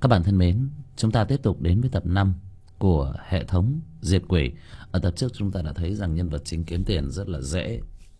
Các bạn thân mến, chúng ta tiếp tục đến với tập 5 của hệ thống diệt quỷ. Ở tập trước chúng ta đã thấy rằng nhân vật chính kiếm tiền rất là dễ.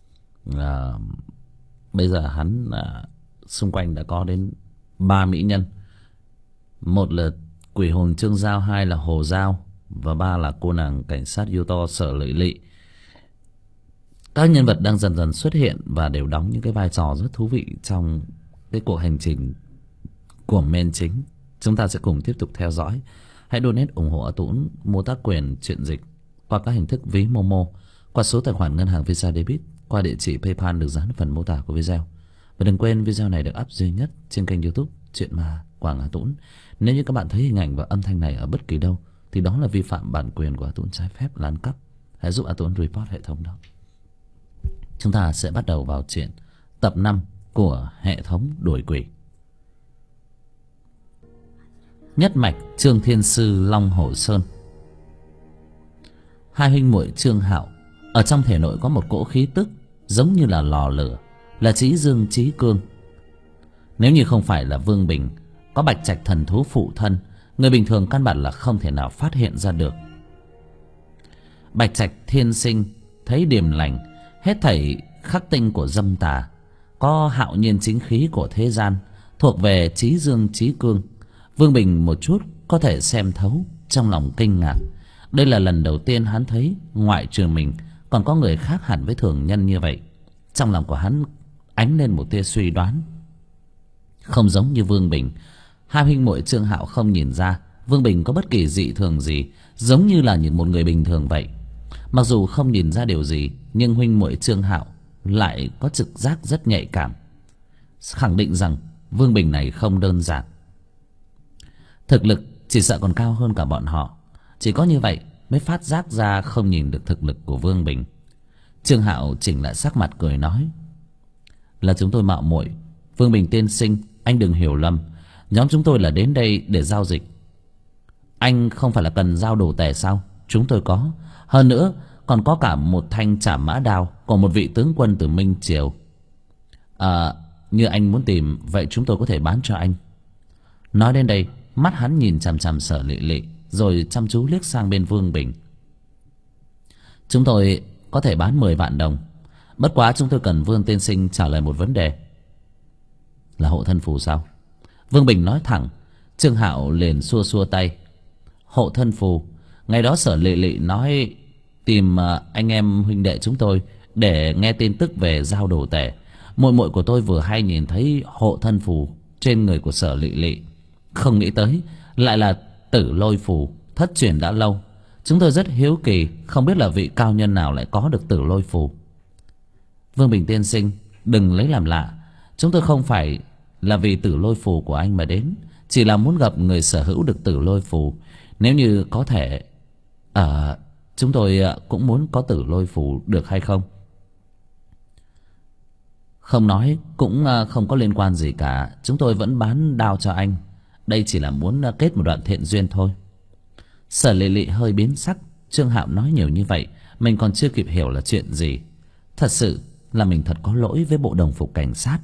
Bây giờ hắn xung quanh đã có đến 3 mỹ nhân. Một là quỷ hồn Trương Giao, hai là Hồ Giao, và ba là cô nàng cảnh sát yêu to Sở Lệ Lị. Các nhân vật đang dần dần xuất hiện và đều đóng những cái vai trò rất thú vị trong cái cuộc hành trình của main chính. Chúng ta sẽ cùng tiếp tục theo dõi. Hãy donate ủng hộ A Tũng mua tác quyền truyện dịch qua các hình thức ví Momo, qua số tài khoản ngân hàng Visa Debit, qua địa chỉ PayPal được dán ở phần mô tả của video. Và đừng quên video này được up duy nhất trên kênh YouTube Chuyện Ma Quảng A Tũng. Nếu như các bạn thấy hình ảnh và âm thanh này ở bất kỳ đâu thì đó là vi phạm bản quyền của A Tũng, trái phép là ăn cắp. Hãy giúp A Tũng report hệ thống đó. Chúng ta sẽ bắt đầu vào chuyện tập 5 của hệ thống đuổi quỷ. Nhất mạch Trương Thiên Sư Long Hổ Sơn. Hai huynh muội Trương Hạo ở trong thể nội có một cỗ khí tức giống như là lò lửa, là Chí Dương Chí Cương. Nếu như không phải là Vương Bình có bạch trạch thần thú phụ thân, người bình thường căn bản là không thể nào phát hiện ra được. Bạch trạch thiên sinh thấy điềm lành, hết thảy khắc tinh của dâm tà, có hạo nhiên chính khí của thế gian, thuộc về Chí Dương Chí Cương. Vương Bình một chút có thể xem thấu, trong lòng kinh ngạc. Đây là lần đầu tiên hắn thấy ngoại trừ mình còn có người khác hẳn với thường nhân như vậy. Trong lòng của hắn ánh lên một tia suy đoán. Không giống như Vương Bình, hai huynh muội Trương Hạo không nhìn ra Vương Bình có bất kỳ dị thường gì, giống như là một người bình thường vậy. Mặc dù không nhìn ra điều gì, nhưng huynh muội Trương Hạo lại có trực giác rất nhạy cảm, khẳng định rằng Vương Bình này không đơn giản. Thực lực chỉ sợ còn cao hơn cả bọn họ. Chỉ có như vậy mới phát giác ra không nhìn được thực lực của Vương Bình. Trương Hạo chỉnh lại sắc mặt cười nói: là chúng tôi mạo muội. Vương Bình tiên sinh, anh đừng hiểu lầm. Nhóm chúng tôi là đến đây để giao dịch. Anh không phải là cần giao đồ tể sao? Chúng tôi có. Hơn nữa còn có cả một thanh trảm mã đao của một vị tướng quân từ Minh Triều. Như anh muốn tìm, vậy chúng tôi có thể bán cho anh. Nói đến đây, mắt hắn nhìn chằm chằm Sở Lệ Lị, rồi chăm chú liếc sang bên Vương Bình. Chúng tôi có thể bán 10 vạn đồng. Bất quá chúng tôi cần Vương tiên sinh trả lời một vấn đề. Là hộ thân phù sao? Vương Bình nói thẳng. Trương Hạo liền xua xua tay. Hộ thân phù? Ngày đó Sở Lệ Lị nói tìm anh em huynh đệ chúng tôi để nghe tin tức về giao đồ tể. Muội muội của tôi vừa hay nhìn thấy hộ thân phù trên người của Sở Lệ Lị, không nghĩ tới lại là Tử Lôi phù, thất truyền đã lâu. Chúng tôi rất hiếu kỳ, không biết là vị cao nhân nào lại có được Tử Lôi phù. Vương Bình tiên sinh, đừng lấy làm lạ. Chúng tôi không phải là vì Tử Lôi phù của anh mà đến, chỉ là muốn gặp người sở hữu được Tử Lôi phù. Nếu như có thể, chúng tôi cũng muốn có Tử Lôi phù, được hay không? Không nói cũng không có liên quan gì cả. Chúng tôi vẫn bán đao cho anh. Đây chỉ là muốn kết một đoạn thiện duyên thôi. Sở Lệ Lị hơi biến sắc. Trương Hạo nói nhiều như vậy, mình còn chưa kịp hiểu là chuyện gì. Thật sự là mình thật có lỗi với bộ đồng phục cảnh sát.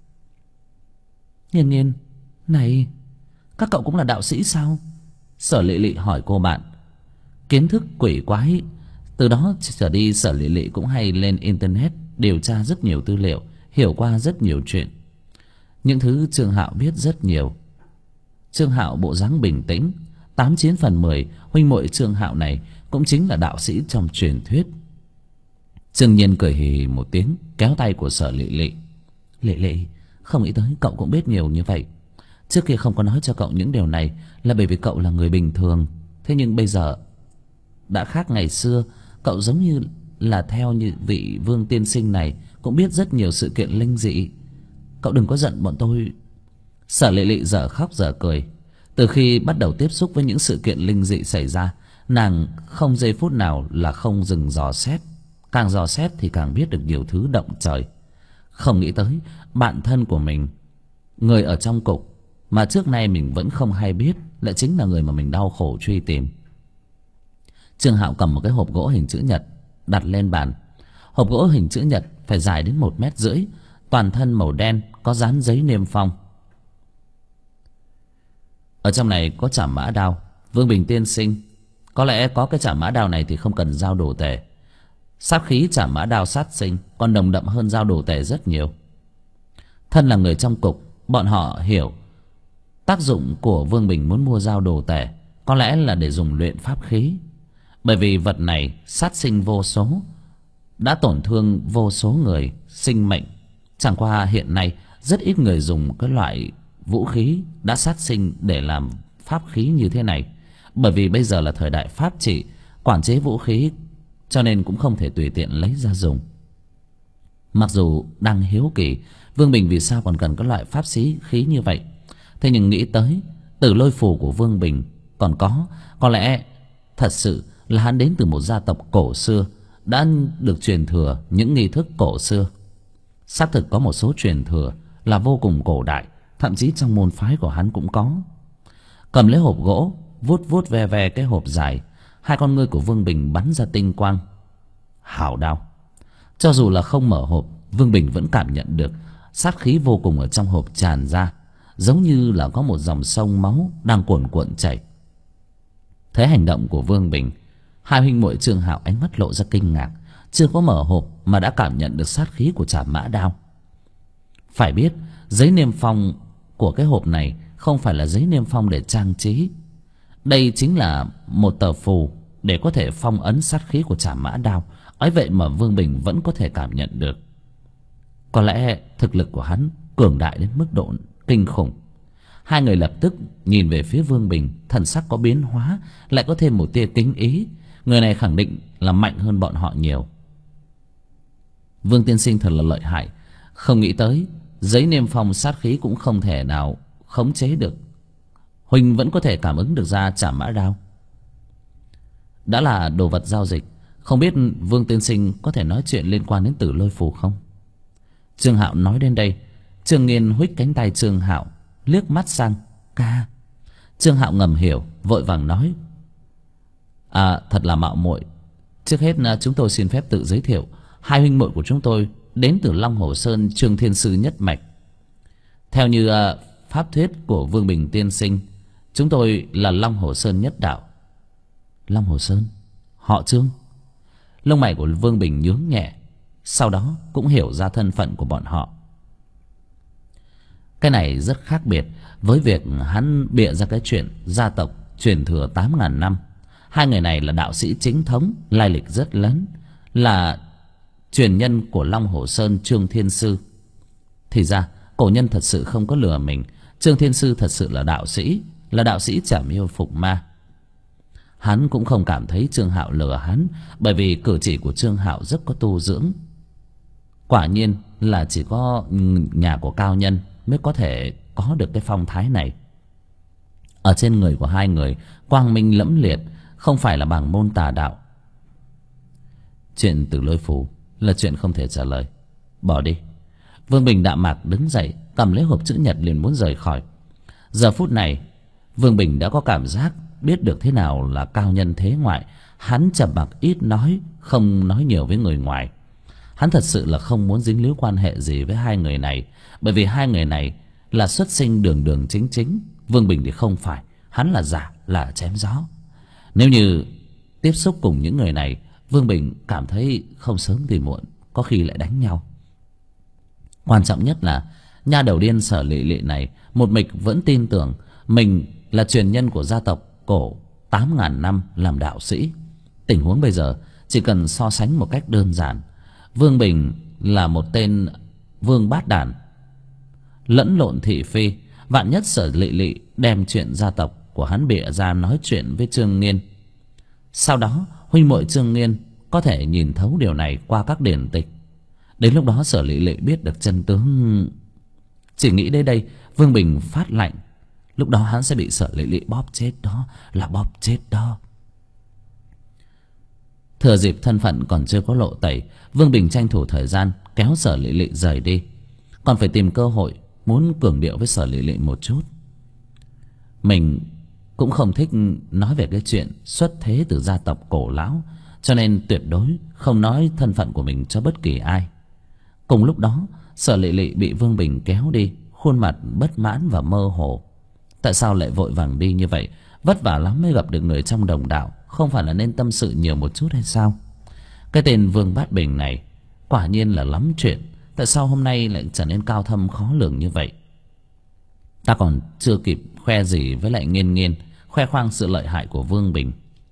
Nhiên Nhiên, này, các cậu cũng là đạo sĩ sao? Sở Lệ Lị hỏi cô bạn. Kiến thức quỷ quái. Từ đó trở đi Sở Lệ Lị cũng hay lên internet điều tra rất nhiều tư liệu, hiểu qua rất nhiều chuyện. Những thứ Trương Hạo biết rất nhiều. Trương Hạo bộ dáng bình tĩnh, 8/9 phần 10 huynh muội Trương Hạo này cũng chính là đạo sĩ trong truyền thuyết. Trương Nhiên cười hì hì một tiếng, kéo tay của Sở Lệ Lị. Lệ Lị, không nghĩ tới cậu cũng biết nhiều như vậy. Trước kia không có nói cho cậu những điều này là bởi vì cậu là người bình thường. Thế nhưng bây giờ đã khác ngày xưa. Cậu giống như là theo như vị Vương tiên sinh này cũng biết rất nhiều sự kiện linh dị. Cậu đừng có giận bọn tôi. Sở Lệ Lị dở khóc dở cười. Từ khi bắt đầu tiếp xúc với những sự kiện linh dị xảy ra, nàng không giây phút nào là không dừng dò xét. Càng dò xét thì càng biết được nhiều thứ động trời. Không nghĩ tới bạn thân của mình, người ở trong cục mà trước nay mình vẫn không hay biết, lại chính là người mà mình đau khổ truy tìm. Trương Hạo cầm một cái hộp gỗ hình chữ nhật đặt lên bàn. Hộp gỗ hình chữ nhật phải dài đến 1,5 mét, toàn thân màu đen, có dán giấy niêm phong. Ở trong này có trảm mã đao. Vương Bình tiên sinh, có lẽ có cái trảm mã đao này thì không cần dao đồ tể. Sát khí trảm mã đao sát sinh còn nồng đậm hơn dao đồ tể rất nhiều. Thân là người trong cục, bọn họ hiểu tác dụng của Vương Bình muốn mua dao đồ tể có lẽ là để dùng luyện pháp khí. Bởi vì vật này sát sinh vô số, đã tổn thương vô số người sinh mệnh. Chẳng qua hiện nay rất ít người dùng cái loại vũ khí đã sát sinh để làm pháp khí như thế này. Bởi vì bây giờ là thời đại pháp trị, quản chế vũ khí, cho nên cũng không thể tùy tiện lấy ra dùng. Mặc dù đang hiếu kỳ Vương Bình vì sao còn cần các loại pháp khí như vậy, thế nhưng nghĩ tới Tử Lôi Phù của Vương Bình còn có lẽ thật sự là hắn đến từ một gia tộc cổ xưa, đã được truyền thừa những nghi thức cổ xưa. Xác thực có một số truyền thừa là vô cùng cổ đại, thậm chí trong môn phái của hắn cũng có. Cầm lấy hộp gỗ, vuốt vuốt ve ve cái hộp dài, hai con ngươi của Vương Bình bắn ra tinh quang. Hảo đao. Cho dù là không mở hộp, Vương Bình vẫn cảm nhận được sát khí vô cùng ở trong hộp tràn ra, giống như là có một dòng sông máu đang cuồn cuộn chảy. Thấy hành động của Vương Bình, hai huynh muội Trương Hạo ánh mắt lộ ra kinh ngạc. Chưa có mở hộp mà đã cảm nhận được sát khí của trảm mã đao. Phải biết giấy niêm phong của cái hộp này không phải là giấy niêm phong để trang trí. Đây chính là một tờ phù để có thể phong ấn sát khí của trảm mã đao. Ấy vậy mà Vương Bình vẫn có thể cảm nhận được. Có lẽ thực lực của hắn cường đại đến mức độ kinh khủng. Hai người lập tức nhìn về phía Vương Bình, thần sắc có biến hóa, lại có thêm một tia kính ý. Người này khẳng định là mạnh hơn bọn họ nhiều. Vương tiên sinh thật là lợi hại. Không nghĩ tới giấy niêm phong sát khí cũng không thể nào khống chế được. Huỳnh vẫn có thể cảm ứng được ra trảm mã đao. Đã là đồ vật giao dịch, không biết Vương tiên sinh có thể nói chuyện liên quan đến Tử Lôi Phù không? Trương Hạo nói đến đây, Trương Nghiên huých cánh tay Trương Hạo, liếc mắt sang ca. Trương Hạo ngầm hiểu, vội vàng nói: thật là mạo muội. Trước hết chúng tôi xin phép tự giới thiệu, hai huynh muội của chúng tôi đến từ Long Hồ Sơn Trương Thiên Sư nhất mạch. Theo như pháp thuyết của Vương Bình tiên sinh, chúng tôi là Long Hồ Sơn nhất đạo. Long Hồ Sơn? Họ Trương? Lông mày của Vương Bình nhướng nhẹ, sau đó cũng hiểu ra thân phận của bọn họ. Cái này rất khác biệt với việc hắn bịa ra cái chuyện gia tộc truyền thừa 8.000 năm. Hai người này là đạo sĩ chính thống, lai lịch rất lớn, là truyền nhân của Long Hồ Sơn Trương Thiên Sư. Thì ra cổ nhân thật sự không có lừa mình. Trương Thiên Sư thật sự là đạo sĩ trảm yêu phục ma. Hắn cũng không cảm thấy Trương Hạo lừa hắn, bởi vì cử chỉ của Trương Hạo rất có tu dưỡng. Quả nhiên là chỉ có nhà của cao nhân mới có thể có được cái phong thái này. Ở trên người của hai người quang minh lẫm liệt, không phải là bảng môn tà đạo. Chuyện Tử Lôi Phù là chuyện không thể trả lời, bỏ đi. Vương Bình đạm mạc đứng dậy, cầm lấy hộp chữ nhật liền muốn rời khỏi. Giờ phút này Vương Bình đã có cảm giác biết được thế nào là cao nhân thế ngoại. Hắn trầm mặc ít nói, không nói nhiều với người ngoài. Hắn thật sự là không muốn dính líu quan hệ gì với hai người này, bởi vì hai người này là xuất sinh đường đường chính chính. Vương Bình thì không phải, hắn là giả, là chém gió. Nếu như tiếp xúc cùng những người này, Vương Bình cảm thấy không sớm thì muộn có khi lại đánh nhau. Quan trọng nhất là nha đầu điên Sở Lệ Lệ này một mực vẫn tin tưởng mình là truyền nhân của gia tộc cổ 8.000 năm làm đạo sĩ. Tình huống bây giờ chỉ cần so sánh một cách đơn giản. Vương Bình là một tên vương bát đàn, lẫn lộn thị phi. Vạn nhất Sở Lệ Lệ đem chuyện gia tộc của hắn bịa ra nói chuyện với Trương Nghiên, sau đó huynh muội Trương Nghiên có thể nhìn thấu điều này qua các điển tịch. Đến lúc đó Sở Lệ Lệ biết được chân tướng. Chỉ nghĩ đến đây Vương Bình phát lạnh. Lúc đó hắn sẽ bị Sở Lệ Lệ bóp chết đó, là bóp chết đó. Thừa dịp thân phận còn chưa có lộ tẩy, Vương Bình tranh thủ thời gian kéo Sở Lệ Lệ rời đi. Còn phải tìm cơ hội muốn cường điệu với Sở Lệ Lệ một chút. Mình cũng không thích nói về cái chuyện xuất thế từ gia tộc cổ lão, cho nên tuyệt đối không nói thân phận của mình cho bất kỳ ai. Cùng lúc đó Sở Lệ Lệ bị Vương Bình kéo đi, khuôn mặt bất mãn và mơ hồ. Tại sao lại vội vàng đi như vậy? Vất vả lắm mới gặp được người trong đồng đạo, không phải là nên tâm sự nhiều một chút hay sao? Cái tên Vương Bát Bình này quả nhiên là lắm chuyện. Tại sao hôm nay lại trở nên cao thâm khó lường như vậy? Ta còn chưa kịp khoe gì với lại Nghiên Nghiên, khoe khoang sự lợi hại của Vương Bình.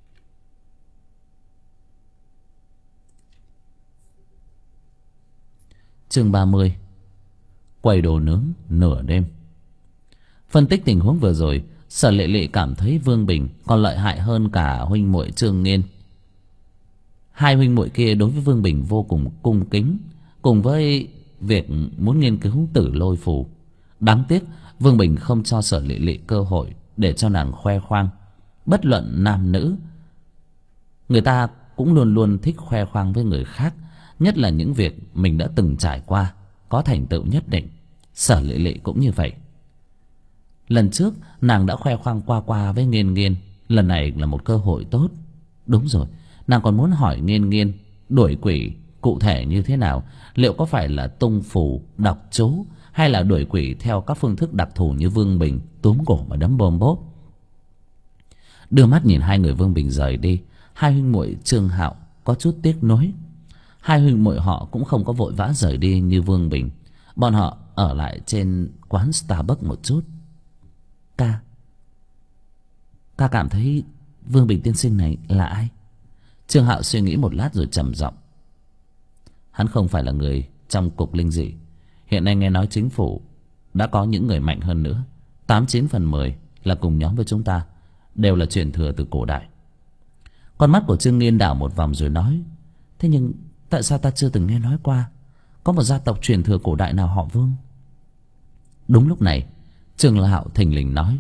Chương 30. Quầy đồ nướng nửa đêm. Phân tích tình huống vừa rồi, Sở Lệ Lệ cảm thấy Vương Bình còn lợi hại hơn cả huynh muội Trương Nghiên. Hai huynh muội kia đối với Vương Bình vô cùng cung kính, cùng với việc muốn nghiên cứu Tử Lôi Phù. Đáng tiếc Vương Bình không cho Sở Lệ Lệ cơ hội để cho nàng khoe khoang. Bất luận nam nữ, người ta cũng luôn luôn thích khoe khoang với người khác, nhất là những việc mình đã từng trải qua, có thành tựu nhất định. Sở Lệ Lệ cũng như vậy. Lần trước nàng đã khoe khoang qua với Nghiên Nghiên, lần này là một cơ hội tốt. Đúng rồi, nàng còn muốn hỏi Nghiên Nghiên đuổi quỷ cụ thể như thế nào, liệu có phải là tung phù, đọc chú, hay là đuổi quỷ theo các phương thức đặc thù như Vương Bình túm cổ mà đấm bôm bốp. Đưa mắt nhìn hai người Vương Bình rời đi, hai huynh muội Trương Hạo có chút tiếc nuối. Hai huynh muội họ cũng không có vội vã rời đi như Vương Bình, bọn họ ở lại trên quán Starbucks một chút. Ca cảm thấy Vương Bình tiên sinh này là ai? Trương Hạo suy nghĩ một lát rồi trầm giọng. Hắn không phải là người trong cục linh dị. Hiện nay nghe nói chính phủ đã có những người mạnh hơn nữa, 89 phần 10 là cùng nhóm với chúng ta, đều là truyền thừa từ cổ đại. Con mắt của Trương Nghiên đảo một vòng rồi nói, thế nhưng tại sao ta chưa từng nghe nói qua có một gia tộc truyền thừa cổ đại nào họ Vương? Đúng lúc này Trương Hạo thình lình nói,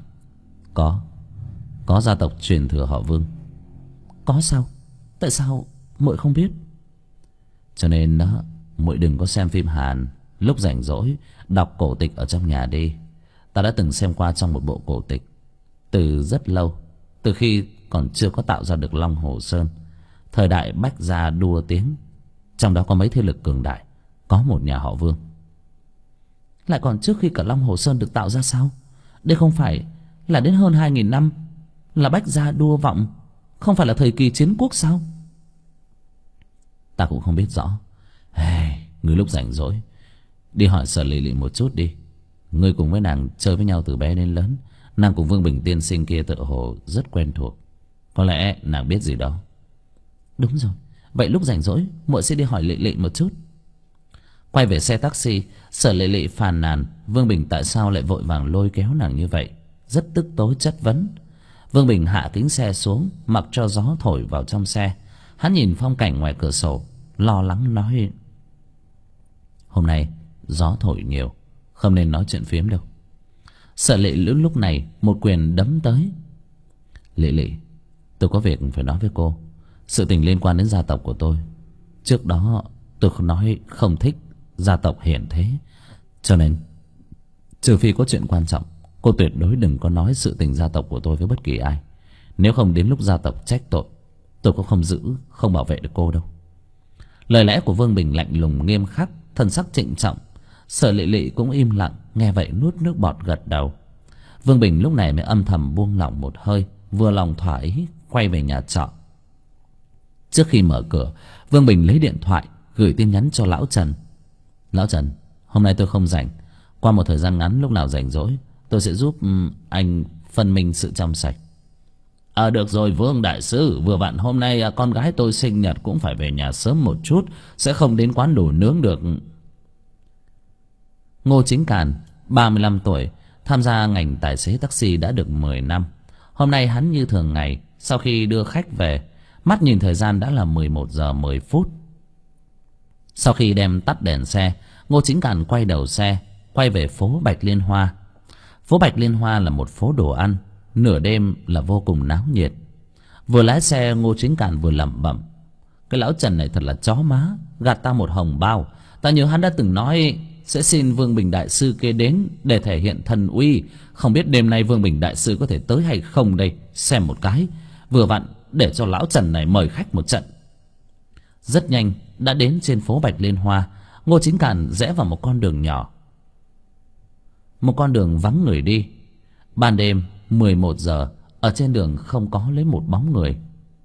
có gia tộc truyền thừa họ Vương. Có sao? Tại sao muội không biết? Cho nên đó, muội đừng có xem phim Hàn, lúc rảnh rỗi đọc cổ tịch ở trong nhà đi. Ta đã từng xem qua trong một bộ cổ tịch từ rất lâu, từ khi còn chưa có tạo ra được Long Hồ Sơn, thời đại Bách gia đua tiếng. Trong đó có mấy thế lực cường đại, có một nhà họ Vương. Lại còn trước khi cả Long Hồ Sơn được tạo ra sao? Đây không phải là đến hơn 2000 năm là Bách gia đua vọng, không phải là thời kỳ chiến quốc sao? Ta cũng không biết rõ. Ngươi lúc rảnh rỗi đi hỏi Sở Lệ Lệ một chút đi. Ngươi cùng với nàng chơi với nhau từ bé đến lớn, nàng cùng Vương Bình tiên sinh kia tự hồ rất quen thuộc, có lẽ nàng biết gì đó. Đúng rồi, vậy lúc rảnh rỗi muội sẽ đi hỏi Lệ Lệ một chút. Quay về xe taxi, Sở Lệ Lệ phàn nàn Vương Bình tại sao lại vội vàng lôi kéo nàng như vậy, rất tức tối chất vấn. Vương Bình hạ kính xe xuống, mặc cho gió thổi vào trong xe. Hắn nhìn phong cảnh ngoài cửa sổ, lo lắng nói, hôm nay gió thổi nhiều, không nên nói chuyện phiếm đâu. Sở Lệ Lệ lúc này một quyền đấm tới. Lệ Lệ, tôi có việc phải nói với cô, sự tình liên quan đến gia tộc của tôi. Trước đó tôi nói không thích gia tộc hiển thế, cho nên trừ phi có chuyện quan trọng, cô tuyệt đối đừng có nói sự tình gia tộc của tôi với bất kỳ ai. Nếu không đến lúc gia tộc trách tội, tôi cũng không giữ, không bảo vệ được cô đâu. Lời lẽ của Vương Bình lạnh lùng nghiêm khắc, thần sắc trịnh trọng. Sở Lệ Lệ cũng im lặng, nghe vậy nuốt nước bọt gật đầu. Vương Bình lúc này mới âm thầm buông lỏng một hơi, vừa lòng thỏa ý quay về nhà trọ. Trước khi mở cửa, Vương Bình lấy điện thoại gửi tin nhắn cho Lão Trần. Lão Trần, hôm nay tôi không rảnh, qua một thời gian ngắn lúc nào rảnh rỗi tôi sẽ giúp anh phân minh sự trong sạch. Được rồi Vương đại sư, vừa vặn hôm nay con gái tôi sinh nhật, cũng phải về nhà sớm một chút, sẽ không đến quán đồ nướng được. Ngô Chính Càn, 35 tuổi, tham gia ngành tài xế taxi đã được 10 năm. Hôm nay hắn như thường ngày, sau khi đưa khách về, mắt nhìn thời gian đã là 11 giờ 10 phút. Sau khi đem tắt đèn xe, Ngô Chính Càn quay đầu xe, quay về phố Bạch Liên Hoa. Phố Bạch Liên Hoa là một phố đồ ăn, nửa đêm là vô cùng náo nhiệt. Vừa lái xe, Ngô Chính Càn vừa lẩm bẩm, cái lão Trần này thật là chó má, gạt ta một hồng bao. Ta nhớ hắn đã từng nói sẽ xin Vương Bình đại sư kia đến để thể hiện thần uy. Không biết đêm nay Vương Bình đại sư có thể tới hay không đây, xem một cái. Vừa vặn để cho lão Trần này mời khách một trận. Rất nhanh đã đến trên phố Bạch Liên Hoa. Ngô Chính Càn rẽ vào một con đường nhỏ, một con đường vắng người đi. Ban đêm 11 giờ, ở trên đường không có lấy một bóng người.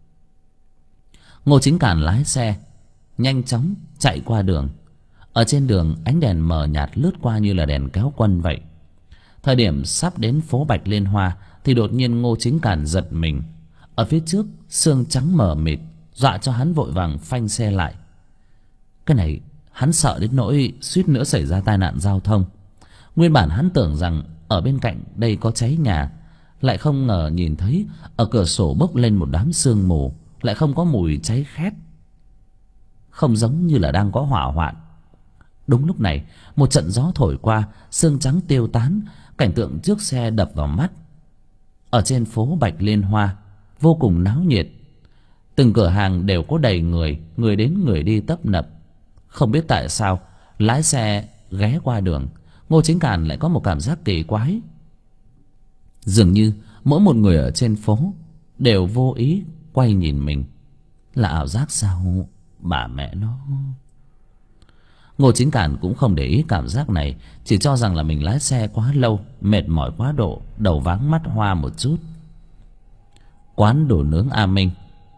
Ngô Chính Càn lái xe nhanh chóng chạy qua đường. Ở trên đường ánh đèn mờ nhạt lướt qua như là đèn kéo quân vậy. Thời điểm sắp đến phố Bạch Liên Hoa thì đột nhiên Ngô Chính Càn giật mình. Ở phía trước sương trắng mờ mịt, dọa cho hắn vội vàng phanh xe lại. Cái này hắn sợ đến nỗi suýt nữa xảy ra tai nạn giao thông. Nguyên bản hắn tưởng rằng ở bên cạnh đây có cháy nhà, lại không ngờ nhìn thấy ở cửa sổ bốc lên một đám sương mù, lại không có mùi cháy khét, không giống như là đang có hỏa hoạn. Đúng lúc này một trận gió thổi qua, sương trắng tiêu tán, cảnh tượng trước xe đập vào mắt. Ở trên phố Bạch Liên Hoa vô cùng náo nhiệt, từng cửa hàng đều có đầy người, người đến người đi tấp nập. Không biết tại sao lái xe ghé qua đường, Ngô Chính Càn lại có một cảm giác kỳ quái. Dường như mỗi một người ở trên phố đều vô ý quay nhìn mình. Là ảo giác sao bà mẹ nó? Ngô Chính Càn cũng không để ý cảm giác này, chỉ cho rằng là mình lái xe quá lâu, mệt mỏi quá độ, đầu váng mắt hoa một chút. Quán đồ nướng A Minh.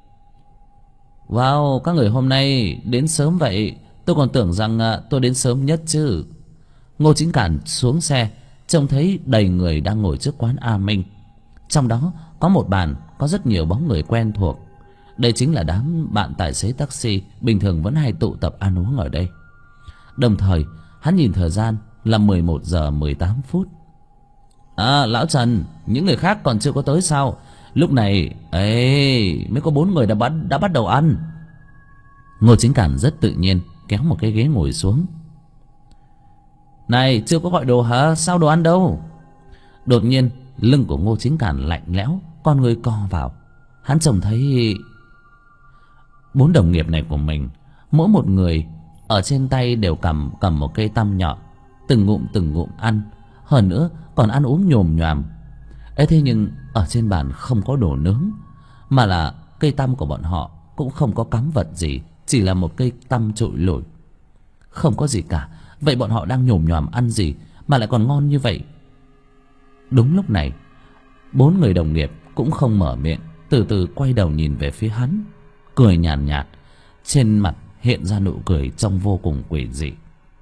Wow, các người hôm nay đến sớm vậy. Tôi còn tưởng rằng tôi đến sớm nhất chứ. Ngô Chính Càn xuống xe, trông thấy đầy người đang ngồi trước quán A Minh. Trong đó có một bàn có rất nhiều bóng người quen thuộc. Đây chính là đám bạn tài xế taxi bình thường vẫn hay tụ tập ăn uống ở đây. Đồng thời hắn nhìn thời gian là 11 giờ 18 phút. À, lão Trần, những người khác còn chưa có tới sao? Lúc này ấy mới có 4 người đã bắt đầu ăn. Ngô Chính Càn rất tự nhiên kéo một cái ghế ngồi xuống. Này, chưa có gọi đồ hả? Sao đồ ăn đâu? Đột nhiên lưng của Ngô Chính Càn lạnh lẽo, con người co vào. Hắn trông thấy 4 đồng nghiệp này của mình, mỗi một người ở trên tay đều cầm một cây tăm nhọn, từng ngụm ăn, hơn nữa còn ăn uống nhồm nhoàm. Ấy thế nhưng ở trên bàn không có đồ nướng, mà là cây tăm của bọn họ cũng không có cắm vật gì, chỉ là một cây tăm trụi lủi, không có gì cả. Vậy bọn họ đang nhồm nhoàm ăn gì mà lại còn ngon như vậy? Đúng lúc này 4 người đồng nghiệp cũng không mở miệng, từ từ quay đầu nhìn về phía hắn, cười nhàn nhạt, trên mặt hiện ra nụ cười trông vô cùng quỷ dị.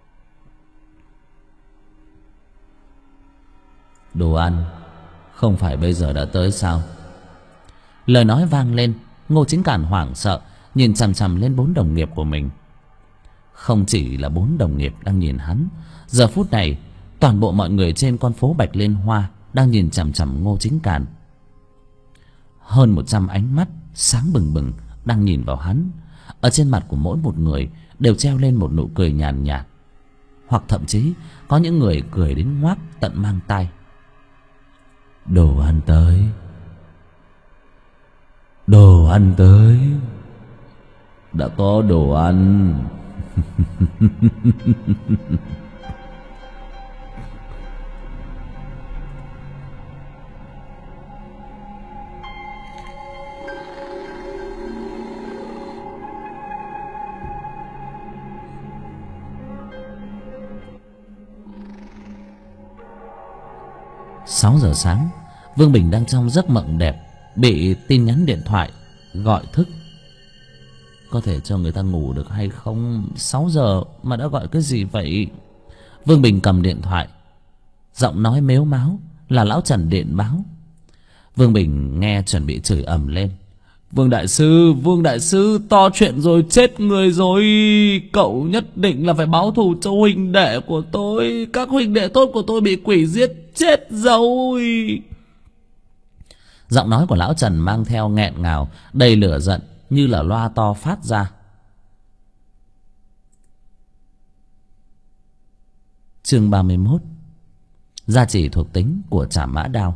Đồ ăn không phải bây giờ đã tới sao? Lời nói vang lên, Ngô Chính Càn hoảng sợ nhìn chằm chằm lên 4 đồng nghiệp của mình. Không chỉ là 4 đồng nghiệp đang nhìn hắn, giờ phút này toàn bộ mọi người trên con phố Bạch Liên Hoa đang nhìn chằm chằm Ngô Chính Càn. Hơn 100 ánh mắt sáng bừng bừng đang nhìn vào hắn. Ở trên mặt của mỗi một người đều treo lên một nụ cười nhàn nhạt, hoặc thậm chí có những người cười đến ngoác tận mang tai. Đồ ăn tới, đồ ăn tới, đã có đồ ăn. 6 giờ sáng, Vương Bình đang trong giấc mộng đẹp, bị tin nhắn điện thoại gọi thức. Có thể cho người ta ngủ được hay không? 6 giờ mà đã gọi cái gì vậy? Vương Bình cầm điện thoại, giọng nói mếu máo là lão Trần điện báo. Vương Bình nghe chuẩn bị chửi ầm lên. Vương đại sư, to chuyện rồi, chết người rồi. Cậu nhất định là phải báo thù cho huynh đệ của tôi. Các huynh đệ tốt của tôi bị quỷ giết chết rồi. Giọng nói của lão Trần mang theo nghẹn ngào, đầy lửa giận, như là loa to phát ra. Chương 31. Gia chỉ thuộc tính của Trảm Mã Đao.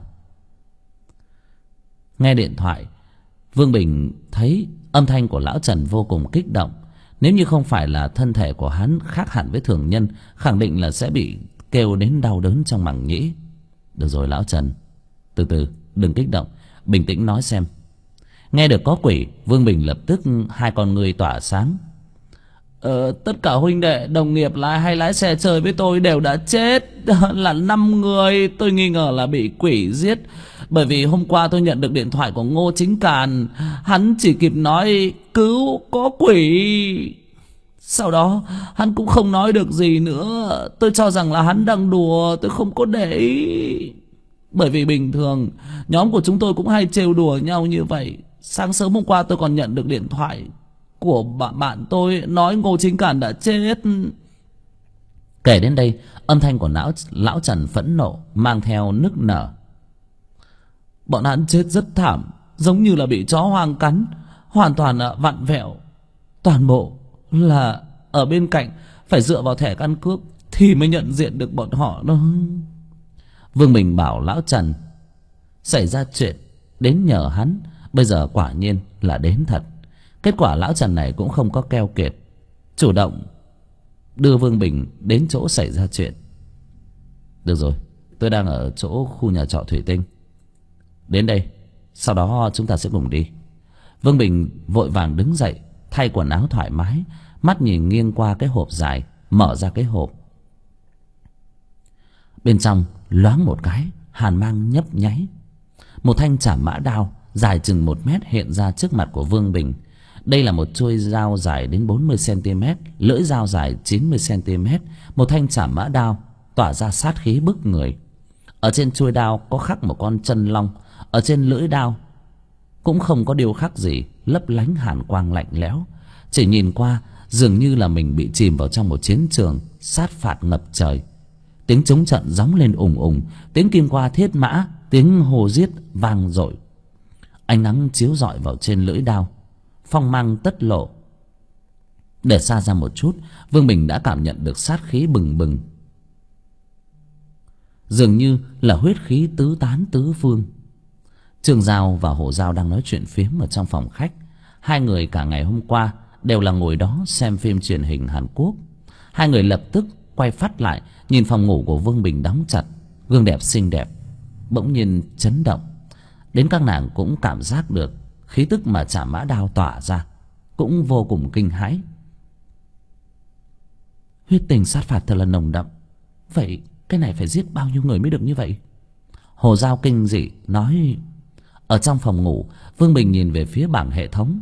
Nghe điện thoại, Vương Bình thấy âm thanh của lão Trần vô cùng kích động. Nếu như không phải là thân thể của hắn khác hẳn với thường nhân, khẳng định là sẽ bị kêu đến đau đớn trong màng nhĩ. Được rồi lão Trần, từ từ, đừng kích động, bình tĩnh nói xem. Nghe được có quỷ, Vương Bình lập tức hai con ngươi tỏa sáng. Tất cả huynh đệ đồng nghiệp hay lái xe chơi với tôi đều đã chết. Là 5 người. Tôi nghi ngờ là bị quỷ giết. Bởi vì hôm qua tôi nhận được điện thoại của Ngô Chính Càn. Hắn chỉ kịp nói cứu có quỷ. Sau đó hắn cũng không nói được gì nữa. Tôi cho rằng là hắn đang đùa. Tôi không có để ý. Bởi vì bình thường nhóm của chúng tôi cũng hay trêu đùa nhau như vậy. Sáng sớm hôm qua tôi còn nhận được điện thoại của bạn tôi nói Ngô Chính Càn đã chết. Kể đến đây, âm thanh của lão Trần phẫn nộ mang theo nức nở. Bọn hắn chết rất thảm, giống như là bị chó hoang cắn, hoàn toàn là vặn vẹo. Toàn bộ là ở bên cạnh phải dựa vào thẻ căn cước thì mới nhận diện được bọn họ đó. Vương Bình bảo lão Trần xảy ra chuyện đến nhờ hắn. Bây giờ quả nhiên là đến thật. Kết quả lão Trần này cũng không có keo kiệt, chủ động đưa Vương Bình đến chỗ xảy ra chuyện. Được rồi, tôi đang ở chỗ khu nhà trọ Thủy Tinh. Đến đây, sau đó chúng ta sẽ cùng đi. Vương Bình vội vàng đứng dậy, thay quần áo thoải mái, mắt nhìn nghiêng qua cái hộp dài, mở ra cái hộp. Bên trong loáng một cái, hàn mang nhấp nháy. Một thanh trảm mã đao dài chừng 1 mét hiện ra trước mặt của Vương Bình. Đây là một chuôi dao dài đến 40 cm, lưỡi dao dài 90 cm. Một thanh trảm mã đao tỏa ra sát khí bức người. Ở trên chuôi đao có khắc một con chân long. Ở trên lưỡi đao cũng không có điêu khắc gì, lấp lánh hàn quang lạnh lẽo. Chỉ nhìn qua dường như là mình bị chìm vào trong một chiến trường sát phạt ngập trời. Tiếng trống trận gióng lên ùng ùng, tiếng kim qua thiết mã, tiếng hò giết vang dội. Ánh nắng chiếu rọi vào trên lưỡi đao, phong mang tất lộ. Để xa ra một chút, Vương Bình đã cảm nhận được sát khí bừng bừng, dường như là huyết khí tứ tán tứ phương. Trương Giao và Hồ Giao đang nói chuyện phiếm ở trong phòng khách. Hai người cả ngày hôm qua đều là ngồi đó xem phim truyền hình Hàn Quốc. Hai người lập tức quay phát lại, nhìn phòng ngủ của Vương Bình đóng chặt, gương đẹp xinh đẹp bỗng nhiên chấn động. Đến các nàng cũng cảm giác được khí tức mà trảm mã đao tỏa ra, cũng vô cùng kinh hãi. Huyết tình sát phạt thật là nồng đậm. Vậy cái này phải giết bao nhiêu người mới được như vậy? Hồ Giao kinh dị nói. Ở trong phòng ngủ, Vương Bình nhìn về phía bảng hệ thống.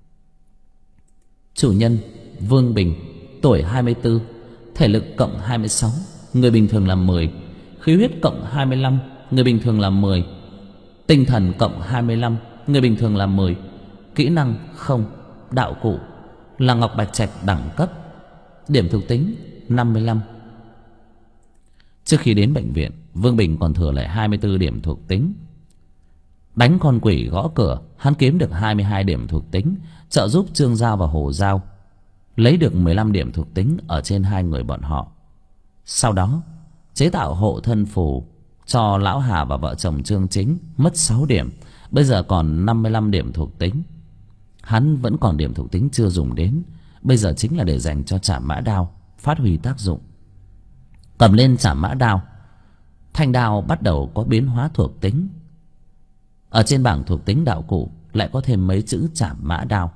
Chủ nhân Vương Bình, tuổi 24, thể lực cộng 26, người bình thường là 10, khí huyết cộng 25, người bình thường là 10, tinh thần cộng 25, người bình thường là 10, kỹ năng không, đạo cụ là ngọc bạch trạch đẳng cấp, điểm thuộc tính 55. Trước khi đến bệnh viện, Vương Bình còn thừa lại 24 điểm thuộc tính. Đánh con quỷ gõ cửa, hắn kiếm được 22 điểm thuộc tính, trợ giúp Trương Giao và Hồ Giao lấy được 15 điểm thuộc tính ở trên hai người bọn họ. Sau đó chế tạo hộ thân phù cho lão Hà và vợ chồng Trương Chính, mất 6 điểm. Bây giờ còn 55 điểm thuộc tính. Hắn vẫn còn điểm thuộc tính chưa dùng đến, bây giờ chính là để dành cho trảm mã đao phát huy tác dụng. Cầm lên trảm mã đao, thanh đao bắt đầu có biến hóa thuộc tính. Ở trên bảng thuộc tính đạo cụ lại có thêm mấy chữ trảm mã đao.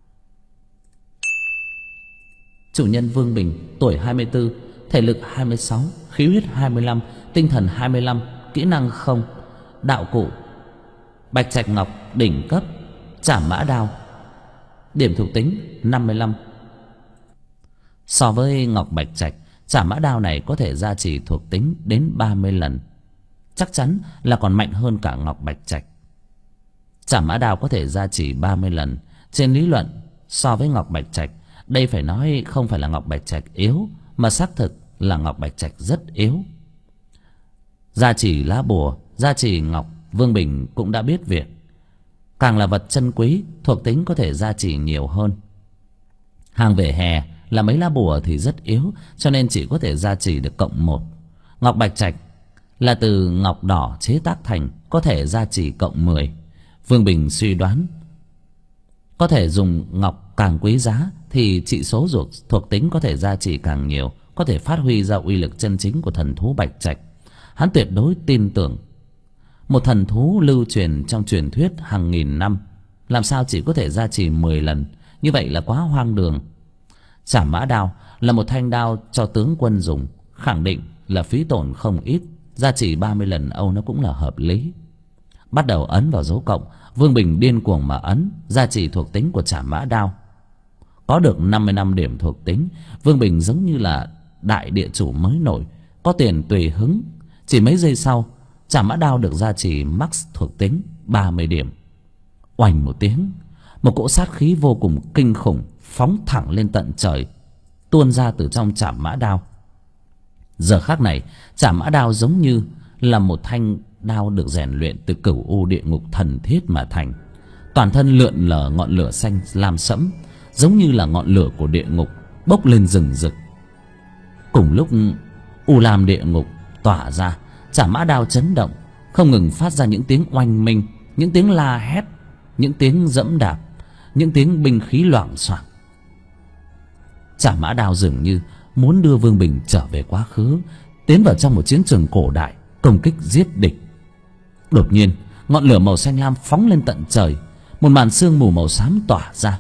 Chủ nhân Vương Bình, tuổi 24, thể lực 26, khí huyết 25, tinh thần 25, kỹ năng không, đạo cụ bạch trạch ngọc đỉnh cấp, trảm mã đao, điểm thuộc tính 55. So với ngọc bạch trạch, trảm mã đao này có thể gia trì thuộc tính đến 30 lần. Chắc chắn là còn mạnh hơn cả ngọc bạch trạch. Trảm mã đao có thể gia trì 30 lần. Trên lý luận, so với ngọc bạch trạch, đây phải nói không phải là ngọc bạch trạch yếu, mà xác thực là ngọc bạch trạch rất yếu. Gia trì lá bùa, gia trì ngọc, Vương Bình cũng đã biết việc. Càng là vật chân quý, thuộc tính có thể gia trì nhiều hơn. Hàng vỉa hè là mấy lá bùa thì rất yếu, cho nên chỉ có thể gia trì được cộng 1. Ngọc bạch trạch là từ ngọc đỏ chế tác thành, có thể gia trì cộng 10. Vương Bình suy đoán có thể dùng ngọc càng quý giá thì trị số thuộc tính có thể gia trì càng nhiều, có thể phát huy ra uy lực chân chính của thần thú bạch trạch. Hắn tuyệt đối tin tưởng một thần thú lưu truyền trong truyền thuyết hàng nghìn năm, làm sao chỉ có thể gia trì 10 lần? Như vậy là quá hoang đường. Trảm mã đao là một thanh đao cho tướng quân dùng, khẳng định là phí tổn không ít, gia trì 30 lần âu nó cũng là hợp lý. Bắt đầu ấn vào dấu cộng, Vương Bình điên cuồng mà ấn, gia trì thuộc tính của trảm mã đao. Có được 55 điểm thuộc tính, Vương Bình giống như là đại địa chủ mới nổi, có tiền tùy hứng. Chỉ mấy giây sau, trảm mã đao được gia trì max thuộc tính 30 điểm. Oành một tiếng, một cỗ sát khí vô cùng kinh khủng phóng thẳng lên tận trời, tuôn ra từ trong trảm mã đao. Giờ khắc này, trảm mã đao giống như là một thanh đao được rèn luyện từ cửu u địa ngục thần thiết mà thành. Toàn thân lượn lờ ngọn lửa xanh lam sẫm, giống như là ngọn lửa của địa ngục bốc lên rừng rực. Cùng lúc u lam địa ngục tỏa ra, trảm mã đao chấn động, không ngừng phát ra những tiếng oanh minh, những tiếng la hét, những tiếng dẫm đạp, những tiếng binh khí loảng xoảng. Trảm mã đao dường như muốn đưa Vương Bình trở về quá khứ, tiến vào trong một chiến trường cổ đại, công kích giết địch. Đột nhiên, ngọn lửa màu xanh lam phóng lên tận trời, một màn sương mù màu xám tỏa ra.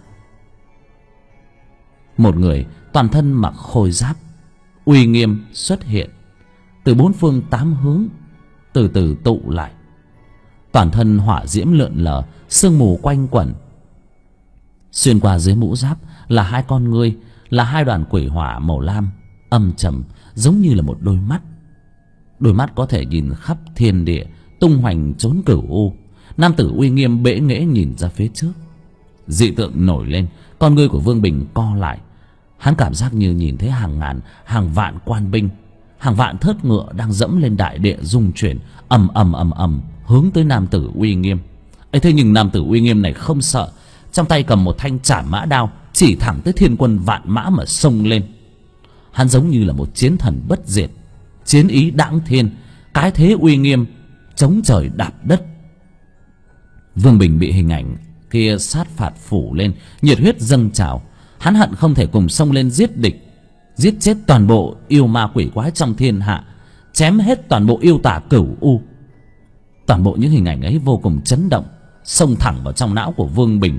Một người toàn thân mặc khôi giáp uy nghiêm xuất hiện, từ bốn phương tám hướng từ từ tụ lại. Toàn thân hỏa diễm lượn lờ, sương mù quanh quẩn. Xuyên qua dưới mũ giáp là hai con ngươi, là hai đoàn quỷ hỏa màu lam âm trầm, giống như là một đôi mắt. Đôi mắt có thể nhìn khắp thiên địa, tung hoành trốn cửu u. Nam tử uy nghiêm bẽ nghễ nhìn ra phía trước. Dị tượng nổi lên, con ngươi của Vương Bình co lại. Hắn cảm giác như nhìn thấy hàng ngàn, hàng vạn quan binh, hàng vạn thớt ngựa đang dẫm lên đại địa rung chuyển, ầm ầm ầm ầm hướng tới nam tử uy nghiêm. ấy thế nhưng nam tử uy nghiêm này không sợ, trong tay cầm một thanh trảm mã đao, chỉ thẳng tới thiên quân vạn mã mà xông lên. Hắn giống như là một chiến thần bất diệt, chiến ý đãng thiên, cái thế uy nghiêm, chống trời đạp đất. Vương Bình bị hình ảnh kia sát phạt phủ lên, nhiệt huyết dâng trào. Hắn hận không thể cùng xông lên giết địch, giết chết toàn bộ yêu ma quỷ quái trong thiên hạ, chém hết toàn bộ yêu tả cửu u. Toàn bộ những hình ảnh ấy vô cùng chấn động, xông thẳng vào trong não của Vương Bình.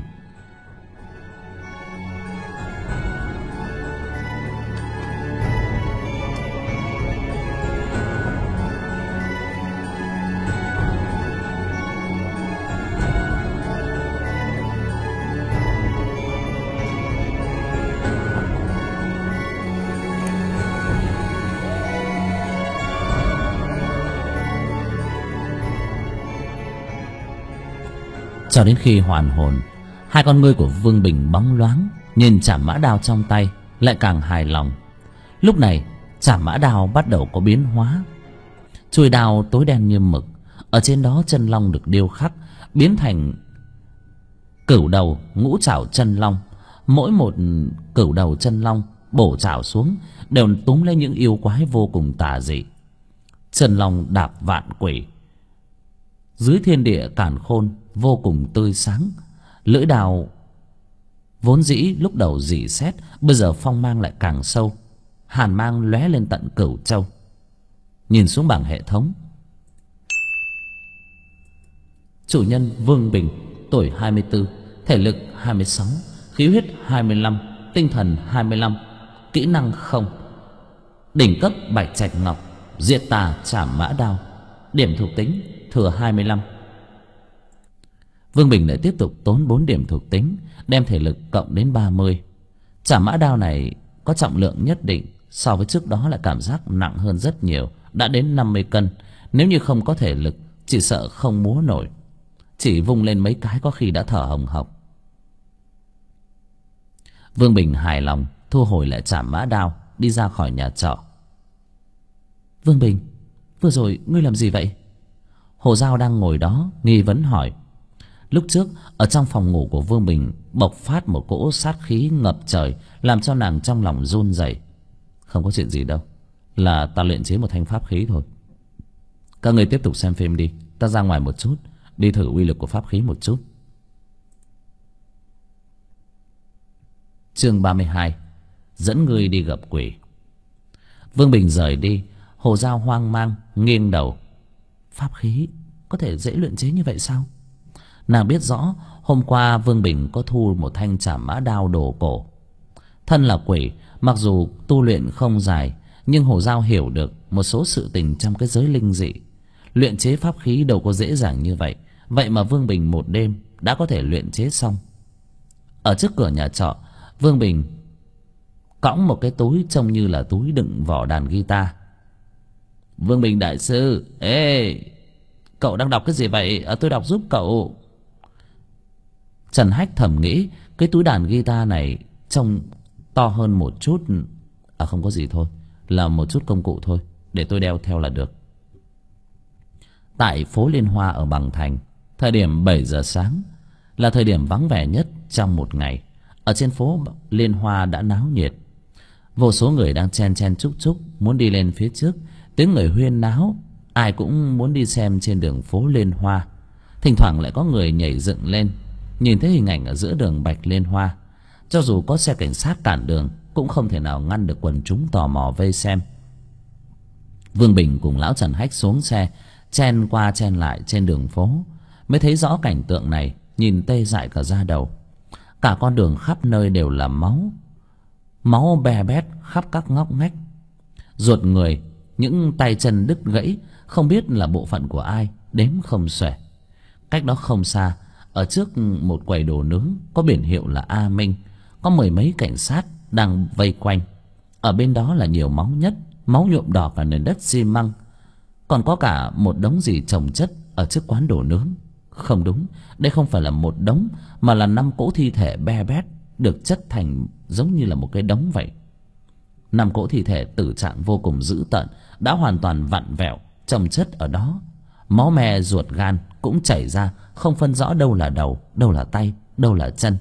Cho đến khi hoàn hồn, hai con ngươi của Vương Bình bóng loáng, nhìn trảm mã đao trong tay lại càng hài lòng. Lúc này trảm mã đao bắt đầu có biến hóa. Chuôi đao tối đen như mực, ở trên đó chân long được điêu khắc, biến thành cửu đầu ngũ trảo chân long. Mỗi một cửu đầu chân long bổ trảo xuống đều túm lấy những yêu quái vô cùng tà dị. Chân long đạp vạn quỷ, dưới thiên địa càn khôn vô cùng tươi sáng. Lưỡi đào vốn dĩ lúc đầu rỉ sét, bây giờ phong mang lại càng sâu, hàn mang lóe lên tận cửu châu. Nhìn xuống bảng hệ thống, chủ nhân Vương Bình, tuổi 24, thể lực 26, khí huyết 25, tinh thần 25, kỹ năng 0, đỉnh cấp bạch trạch ngọc, diệt tà trảm mã đao, điểm thuộc tính thừa 25. Vương Bình lại tiếp tục tốn 4 điểm thuộc tính, đem thể lực cộng đến 30. Trảm mã đao này có trọng lượng nhất định, so với trước đó lại cảm giác nặng hơn rất nhiều, đã đến 50 cân. Nếu như không có thể lực, chỉ sợ không múa nổi, chỉ vung lên mấy cái có khi đã thở hồng hộc. Vương Bình hài lòng thu hồi lại trảm mã đao, đi ra khỏi nhà trọ. Vương Bình, vừa rồi ngươi làm gì vậy? Hồ Giao đang ngồi đó nghi vấn hỏi. Lúc trước ở trong phòng ngủ của Vương Bình bộc phát một cỗ sát khí ngập trời, làm cho nàng trong lòng run rẩy. Không có chuyện gì đâu, là ta luyện chế một thanh pháp khí thôi. Các người tiếp tục xem phim đi, ta ra ngoài một chút, đi thử uy lực của pháp khí một chút. Chương 32, dẫn ngươi đi gặp quỷ. Vương Bình rời đi, Hồ Giao hoang mang nghiêng đầu. Pháp khí có thể dễ luyện chế như vậy sao? Nàng biết rõ hôm qua Vương Bình có thu một thanh trảm mã đao đồ cổ. Thân là quỷ, mặc dù tu luyện không dài, nhưng Hồ Dao hiểu được một số sự tình trong cái giới linh dị. Luyện chế pháp khí đâu có dễ dàng như vậy. Vậy mà Vương Bình một đêm đã có thể luyện chế xong. Ở trước cửa nhà trọ, Vương Bình cõng một cái túi trông như là túi đựng vỏ đàn guitar. Vương Bình đại sư, ê, cậu đang đọc cái gì vậy? Tôi đọc giúp cậu. Trần Hách thầm nghĩ cái túi đàn guitar này trông to hơn một chút. Không có gì thôi, là một chút công cụ thôi, để tôi đeo theo là được. Tại phố Liên Hoa ở Bằng Thành, thời điểm 7 giờ sáng là thời điểm vắng vẻ nhất trong một ngày. Ở trên phố Liên Hoa đã náo nhiệt. Vô số người đang chen chen chúc chúc muốn đi lên phía trước. Tiếng người huyên náo, ai cũng muốn đi xem trên đường phố Liên Hoa. Thỉnh thoảng lại có người nhảy dựng lên. Nhìn thấy hình ảnh ở giữa đường Bạch Liên Hoa, cho dù có xe cảnh sát cản đường cũng không thể nào ngăn được quần chúng tò mò vây xem. Vương Bình cùng lão Trần Hách xuống xe, chen qua chen lại trên đường phố, mới thấy rõ cảnh tượng này, nhìn tê dại cả da đầu. Cả con đường khắp nơi đều là máu, máu be bét khắp các ngóc ngách. Ruột người, những tay chân đứt gãy, không biết là bộ phận của ai, đếm không xuể. Cách đó không xa, ở trước một quầy đồ nướng có biển hiệu là A Minh, có mười mấy cảnh sát đang vây quanh. Ở bên đó là nhiều máu nhất, máu nhuộm đỏ cả nền đất xi măng. Còn có cả một đống gì chồng chất ở trước quán đồ nướng. Không đúng, đây không phải là một đống, mà là 5 cỗ thi thể be bét được chất thành giống như là một cái đống vậy. 5 cỗ thi thể tử trạng vô cùng dữ tợn, đã hoàn toàn vặn vẹo chồng chất ở đó. Máu me ruột gan cũng chảy ra, không phân rõ đâu là đầu, đâu là tay, đâu là chân.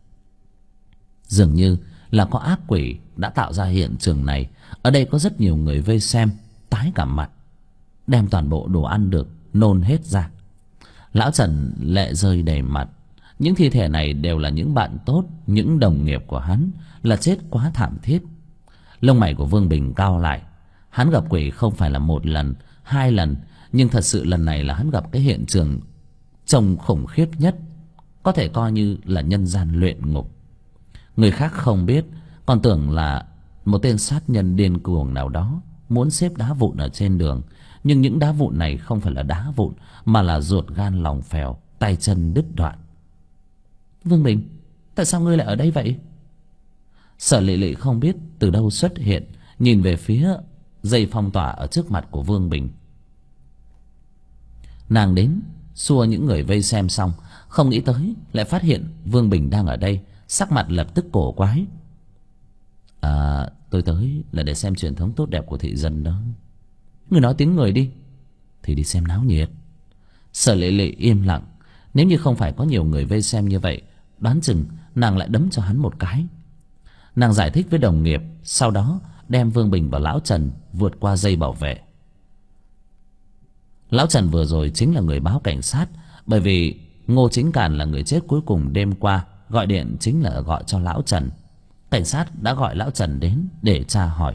Dường như là có ác quỷ đã tạo ra hiện trường này. Ở đây có rất nhiều người vây xem, tái cả mặt, đem toàn bộ đồ ăn được nôn hết ra. Lão Trần lệ rơi đầy mặt. Những thi thể này đều là những bạn tốt, những đồng nghiệp của hắn, là chết quá thảm thiết. Lông mày của Vương Bình cau lại. Hắn gặp quỷ không phải là 1 lần, 2 lần, nhưng thật sự lần này là hắn gặp cái hiện trường trông khủng khiếp nhất, có thể coi như là nhân gian luyện ngục. Người khác không biết, còn tưởng là một tên sát nhân điên cuồng nào đó muốn xếp đá vụn ở trên đường. Nhưng những đá vụn này không phải là đá vụn, mà là ruột gan lòng phèo, tay chân đứt đoạn. Vương Bình, tại sao ngươi lại ở đây vậy? Sở Lệ Lệ không biết từ đâu xuất hiện, nhìn về phía dây phong tỏa ở trước mặt của Vương Bình. Nàng đến xua những người vây xem xong, không nghĩ tới lại phát hiện Vương Bình đang ở đây, sắc mặt lập tức cổ quái. Tôi tới là để xem truyền thống tốt đẹp của thị dân đó. Người nói tiếng người đi. Thì đi xem náo nhiệt. Sở Lệ Lệ im lặng. Nếu như không phải có nhiều người vây xem như vậy, đoán chừng nàng lại đấm cho hắn một cái. Nàng giải thích với đồng nghiệp, sau đó đem Vương Bình và lão Trần vượt qua dây bảo vệ. Lão Trần vừa rồi chính là người báo cảnh sát, bởi vì Ngô Chính Càn là người chết cuối cùng đêm qua, gọi điện chính là gọi cho lão Trần. Cảnh sát đã gọi lão Trần đến để tra hỏi.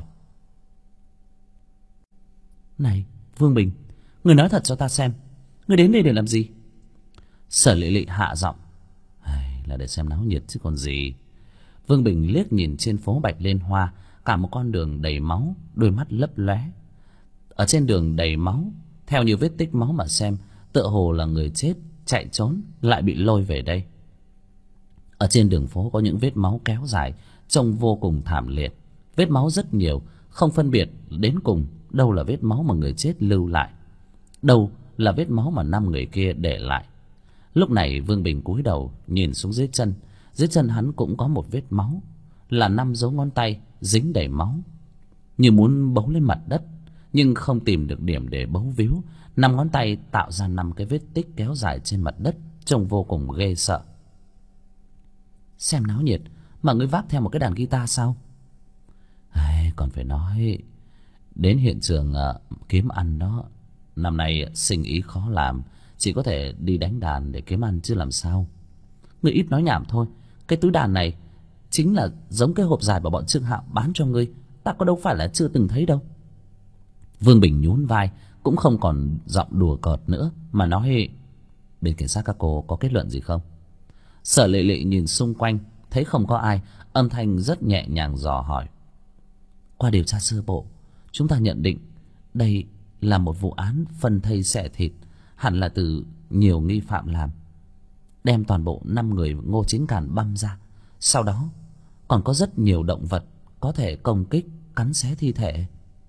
Này Vương Bình, người nói thật cho ta xem, người đến đây để làm gì? Sở Lệ Lệ hạ giọng. Là để xem náo nhiệt chứ còn gì. Vương Bình liếc nhìn trên phố Bạch Liên Hoa, cả một con đường đầy máu, đôi mắt lấp lóe. Ở trên đường đầy máu, theo như vết tích máu mà xem, tựa hồ là người chết chạy trốn lại bị lôi về đây. Ở trên đường phố có những vết máu kéo dài, trông vô cùng thảm liệt. Vết máu rất nhiều, không phân biệt đến cùng đâu là vết máu mà người chết lưu lại, đâu là vết máu mà 5 người kia để lại. Lúc này Vương Bình cúi đầu nhìn xuống dưới chân. Dưới chân hắn cũng có một vết máu, là 5 dấu ngón tay dính đầy máu, như muốn bấu lên mặt đất nhưng không tìm được điểm để bấu víu. 5 ngón tay tạo ra 5 cái vết tích kéo dài trên mặt đất, trông vô cùng ghê sợ. Xem náo nhiệt mà ngươi vác theo một cái đàn guitar sao? Còn phải nói, đến hiện trường kiếm ăn đó. Năm nay sinh ý khó làm, chỉ có thể đi đánh đàn để kiếm ăn chứ làm sao. Ngươi ít nói nhảm thôi. Cái túi đàn này chính là giống cái hộp dài mà bọn Trương Hạo bán cho ngươi, ta có đâu phải là chưa từng thấy đâu. Vương Bình nhún vai, cũng không còn giọng đùa cợt nữa, mà nói: bên cảnh sát các cô có kết luận gì không? Sở Lệ Lệ nhìn xung quanh, thấy không có ai, âm thanh rất nhẹ nhàng dò hỏi. Qua điều tra sơ bộ, chúng ta nhận định đây là một vụ án phân thây xẻ thịt, hẳn là từ nhiều nghi phạm làm. Đem toàn bộ 5 người Ngô Chính Càn băm ra, sau đó còn có rất nhiều động vật có thể công kích, cắn xé thi thể.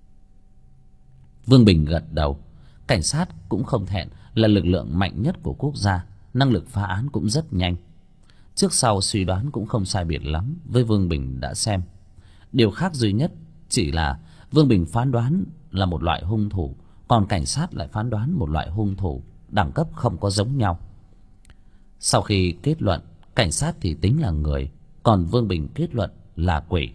Vương Bình gật đầu. Cảnh sát cũng không thẹn là lực lượng mạnh nhất của quốc gia, năng lực phá án cũng rất nhanh. Trước sau suy đoán cũng không sai biệt lắm với Vương Bình đã xem. Điều khác duy nhất chỉ là Vương Bình phán đoán là một loại hung thủ, còn cảnh sát lại phán đoán một loại hung thủ, đẳng cấp không có giống nhau. Sau khi kết luận, cảnh sát thì tính là người, còn Vương Bình kết luận là quỷ.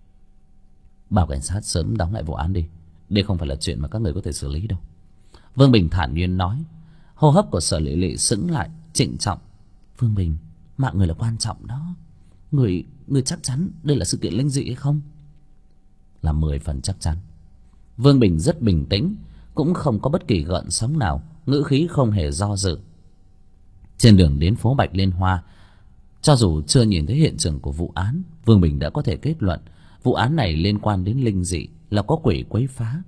Bảo cảnh sát sớm đóng lại vụ án đi, đây không phải là chuyện mà các người có thể xử lý đâu. Vương Bình thản nhiên nói. Hô hấp của Sở Lệ Lệ sững lại, trịnh trọng. Vương Bình, mạng người là quan trọng đó. Người chắc chắn đây là sự kiện linh dị hay không? Là 10 phần chắc chắn. Vương Bình rất bình tĩnh, cũng không có bất kỳ gợn sóng nào, ngữ khí không hề do dự. Trên đường đến phố Bạch Liên Hoa, cho dù chưa nhìn thấy hiện trường của vụ án, Vương Bình đã có thể kết luận vụ án này liên quan đến linh dị, là có quỷ quấy phá.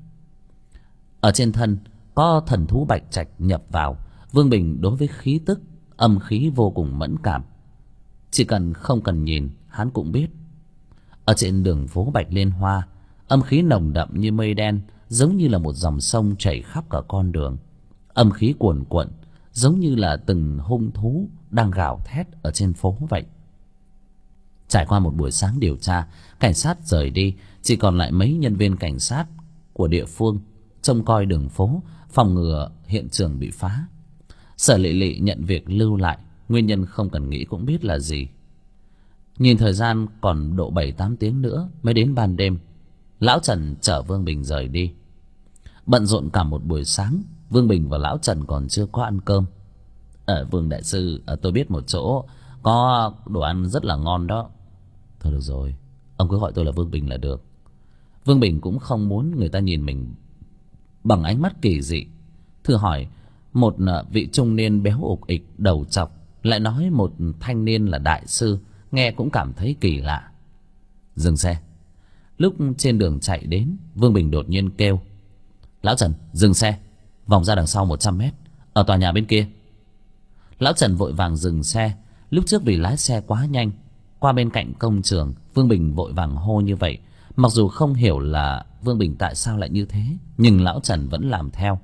Ở trên thân có thần thú bạch trạch nhập vào, Vương Bình đối với khí tức, âm khí vô cùng mẫn cảm. Chỉ cần không cần nhìn, hắn cũng biết. Ở trên đường phố Bạch Liên Hoa, âm khí nồng đậm như mây đen, giống như là một dòng sông chảy khắp cả con đường. Âm khí cuồn cuộn, giống như là từng hung thú đang gào thét ở trên phố vậy. Trải qua một buổi sáng điều tra, cảnh sát rời đi, chỉ còn lại mấy nhân viên cảnh sát của địa phương trông coi đường phố, phòng ngừa hiện trường bị phá. Sở Lệ Lệ nhận việc lưu lại, nguyên nhân không cần nghĩ cũng biết là gì. Nhìn thời gian còn độ 7-8 tiếng nữa mới đến ban đêm, Lão Trần chở Vương Bình rời đi. Bận rộn cả một buổi sáng, Vương Bình và Lão Trần còn chưa có ăn cơm. Vương đại sư, tôi biết một chỗ có đồ ăn rất là ngon đó. Thôi được rồi, ông cứ gọi tôi là Vương Bình là được. Vương Bình cũng không muốn người ta nhìn mình bằng ánh mắt kỳ dị. Thử hỏi, một vị trung niên béo ục ịch đầu trọc lại nói một thanh niên là đại sư, nghe cũng cảm thấy kỳ lạ. Dừng xe. Lúc trên đường chạy đến, Vương Bình đột nhiên kêu. Lão Trần, dừng xe, vòng ra đằng sau 100 mét, ở tòa nhà bên kia. Lão Trần vội vàng dừng xe. Lúc trước vì lái xe quá nhanh, qua bên cạnh công trường, Vương Bình vội vàng hô như vậy. Mặc dù không hiểu là Vương Bình tại sao lại như thế, nhưng Lão Trần vẫn làm theo.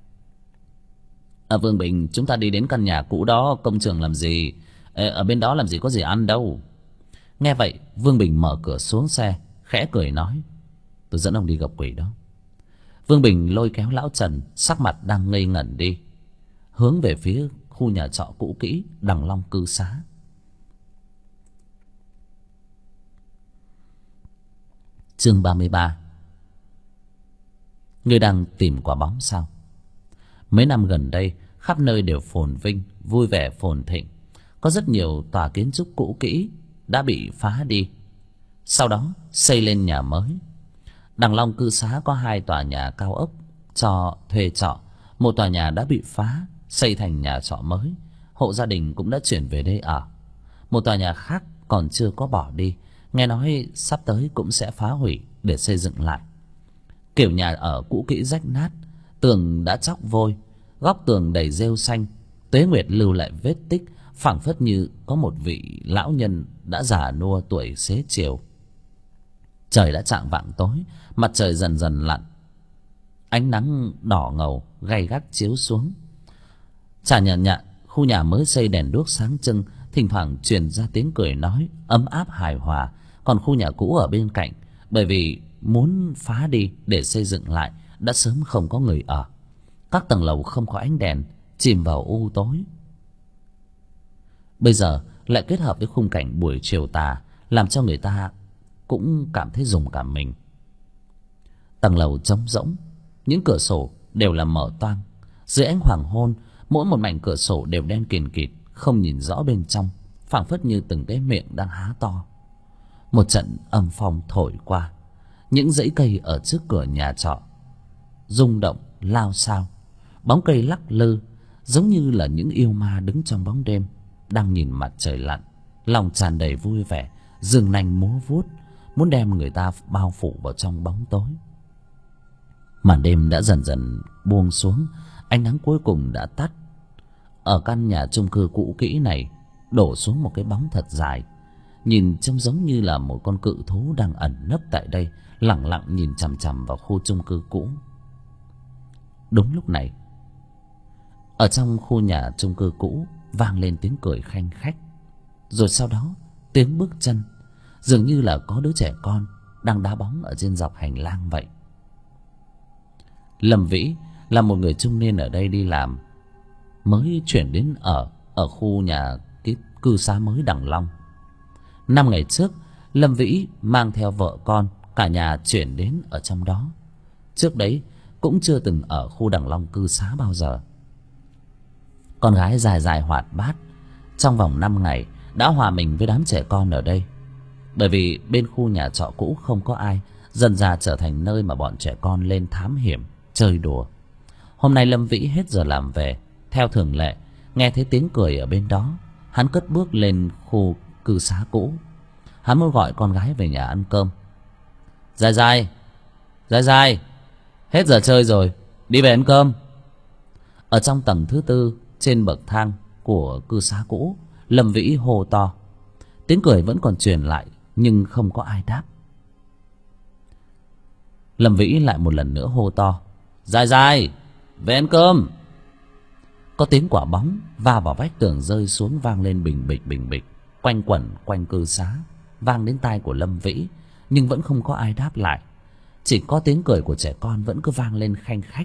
Vương Bình, chúng ta đi đến căn nhà cũ đó, công trường làm gì? Ở bên đó làm gì có gì ăn đâu. Nghe vậy, Vương Bình mở cửa xuống xe, khẽ cười nói. Tôi dẫn ông đi gặp quỷ đó. Vương Bình lôi kéo Lão Trần, sắc mặt đang ngây ngẩn đi, hướng về phía khu nhà trọ cũ kỹ Đằng Long cư xá. Chương 33. Ngươi đang tìm quả bóng sao? Mấy năm gần đây, khắp nơi đều phồn vinh, vui vẻ phồn thịnh. Có rất nhiều tòa kiến trúc cũ kỹ đã bị phá đi, sau đó xây lên nhà mới. Đằng Long cư xá có 2 tòa nhà cao ốc cho thuê trọ. Một tòa nhà đã bị phá, xây thành nhà trọ mới, hộ gia đình cũng đã chuyển về đây ở. Một tòa nhà khác còn chưa có bỏ đi, nghe nói sắp tới cũng sẽ phá hủy để xây dựng lại. Kiểu nhà ở cũ kỹ rách nát, tường đã chóc vôi, góc tường đầy rêu xanh. Tuế Nguyệt lưu lại vết tích, phảng phất như có một vị lão nhân đã già nua tuổi xế chiều. Trời đã chạng vạng tối, mặt trời dần dần lặn, ánh nắng đỏ ngầu gay gắt chiếu xuống. Chả nhận nhận, khu nhà mới xây đèn đuốc sáng trưng, thỉnh thoảng truyền ra tiếng cười nói ấm áp hài hòa. Còn khu nhà cũ ở bên cạnh, bởi vì muốn phá đi để xây dựng lại, đã sớm không có người ở. Các tầng lầu không có ánh đèn, chìm vào u tối. Bây giờ lại kết hợp với khung cảnh buổi chiều tà, làm cho người ta cũng cảm thấy rùng cả mình. Tầng lầu trống rỗng, những cửa sổ đều là mở toang. Dưới ánh hoàng hôn, mỗi một mảnh cửa sổ đều đen kìn kịt, không nhìn rõ bên trong, phảng phất như từng cái miệng đang há to. Một trận âm phong thổi qua, những dãy cây ở trước cửa nhà trọ rung động lao xao, bóng cây lắc lư, giống như là những yêu ma đứng trong bóng đêm, đang nhìn mặt trời lặn lòng tràn đầy vui vẻ, giương nanh múa vuốt, muốn đem người ta bao phủ vào trong bóng tối. Màn đêm đã dần dần buông xuống, ánh nắng cuối cùng đã tắt. Ở căn nhà chung cư cũ kỹ này đổ xuống một cái bóng thật dài, nhìn trông giống như là một con cự thú đang ẩn nấp tại đây, lẳng lặng nhìn chằm chằm vào khu chung cư cũ. Đúng lúc này, ở trong khu nhà chung cư cũ vang lên tiếng cười khanh khách, rồi sau đó tiếng bước chân, dường như là có đứa trẻ con đang đá bóng ở trên dọc hành lang vậy. Lâm Vĩ là một người trung niên ở đây đi làm, mới chuyển đến ở khu nhà cái cư xá mới Đằng Long. 5 ngày trước, Lâm Vĩ mang theo vợ con cả nhà chuyển đến ở trong đó. Trước đấy cũng chưa từng ở khu Đằng Long cư xá bao giờ. Con gái dài dài hoạt bát, trong vòng 5 ngày đã hòa mình với đám trẻ con ở đây. Bởi vì bên khu nhà trọ cũ không có ai, dần dà trở thành nơi mà bọn trẻ con lên thám hiểm, chơi đùa. Hôm nay Lâm Vĩ hết giờ làm về, theo thường lệ nghe thấy tiếng cười ở bên đó, hắn cất bước lên khu cư xá cũ. Hắn muốn gọi con gái về nhà ăn cơm. Dài dài, dài dài, hết giờ chơi rồi, đi về ăn cơm. Ở trong tầng thứ 4 trên bậc thang của cư xá cũ, Lâm Vĩ hô to. Tiếng cười vẫn còn truyền lại, nhưng không có ai đáp. Lâm Vĩ lại một lần nữa hô to. Dài dài, về ăn cơm. Có tiếng quả bóng va vào vách tường rơi xuống vang lên bình bịch bình bịch, quanh quẩn quanh cư xá, vang đến tai của Lâm Vĩ, nhưng vẫn không có ai đáp lại. Chỉ có tiếng cười của trẻ con vẫn cứ vang lên khanh khách.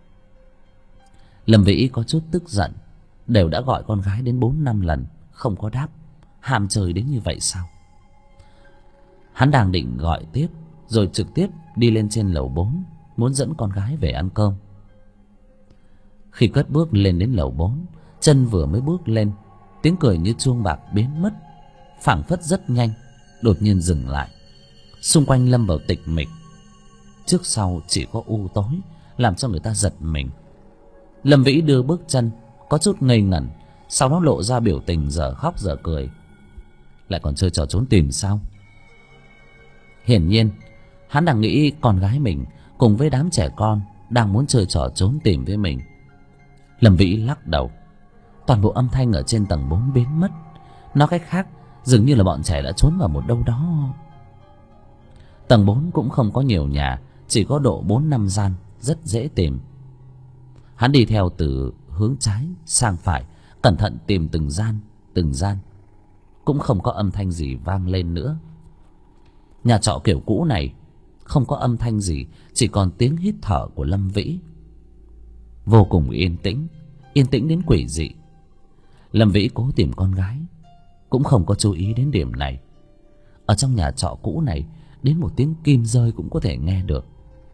Lâm Vĩ có chút tức giận, đều đã gọi con gái đến 4-5 lần không có đáp, ham chơi đến như vậy sao? Hắn đang định gọi tiếp rồi trực tiếp đi lên trên lầu 4, muốn dẫn con gái về ăn cơm. Khi cất bước lên đến lầu 4, chân vừa mới bước lên, tiếng cười như chuông bạc biến mất, phảng phất rất nhanh, đột nhiên dừng lại. Xung quanh lâm vào tịch mịch, trước sau chỉ có u tối, làm cho người ta giật mình. Lâm Vĩ đưa bước chân, có chút ngây ngẩn, sau đó lộ ra biểu tình dở khóc dở cười. Lại còn chơi trò trốn tìm sao? Hiển nhiên hắn đang nghĩ con gái mình cùng với đám trẻ con đang muốn chơi trò trốn tìm với mình. Lâm Vĩ lắc đầu. Toàn bộ âm thanh ở trên tầng 4 biến mất. Nói cách khác, dường như là bọn trẻ đã trốn vào một đâu đó. Tầng 4 cũng không có nhiều nhà, chỉ có độ 4-5 gian, rất dễ tìm. Hắn đi theo từ hướng trái sang phải, cẩn thận tìm từng gian. Cũng không có âm thanh gì vang lên nữa. Nhà trọ kiểu cũ này không có âm thanh gì, chỉ còn tiếng hít thở của Lâm Vĩ. Vô cùng yên tĩnh, yên tĩnh đến quỷ dị. Lâm Vĩ cố tìm con gái, cũng không có chú ý đến điểm này. Ở trong nhà trọ cũ này, đến một tiếng kim rơi cũng có thể nghe được.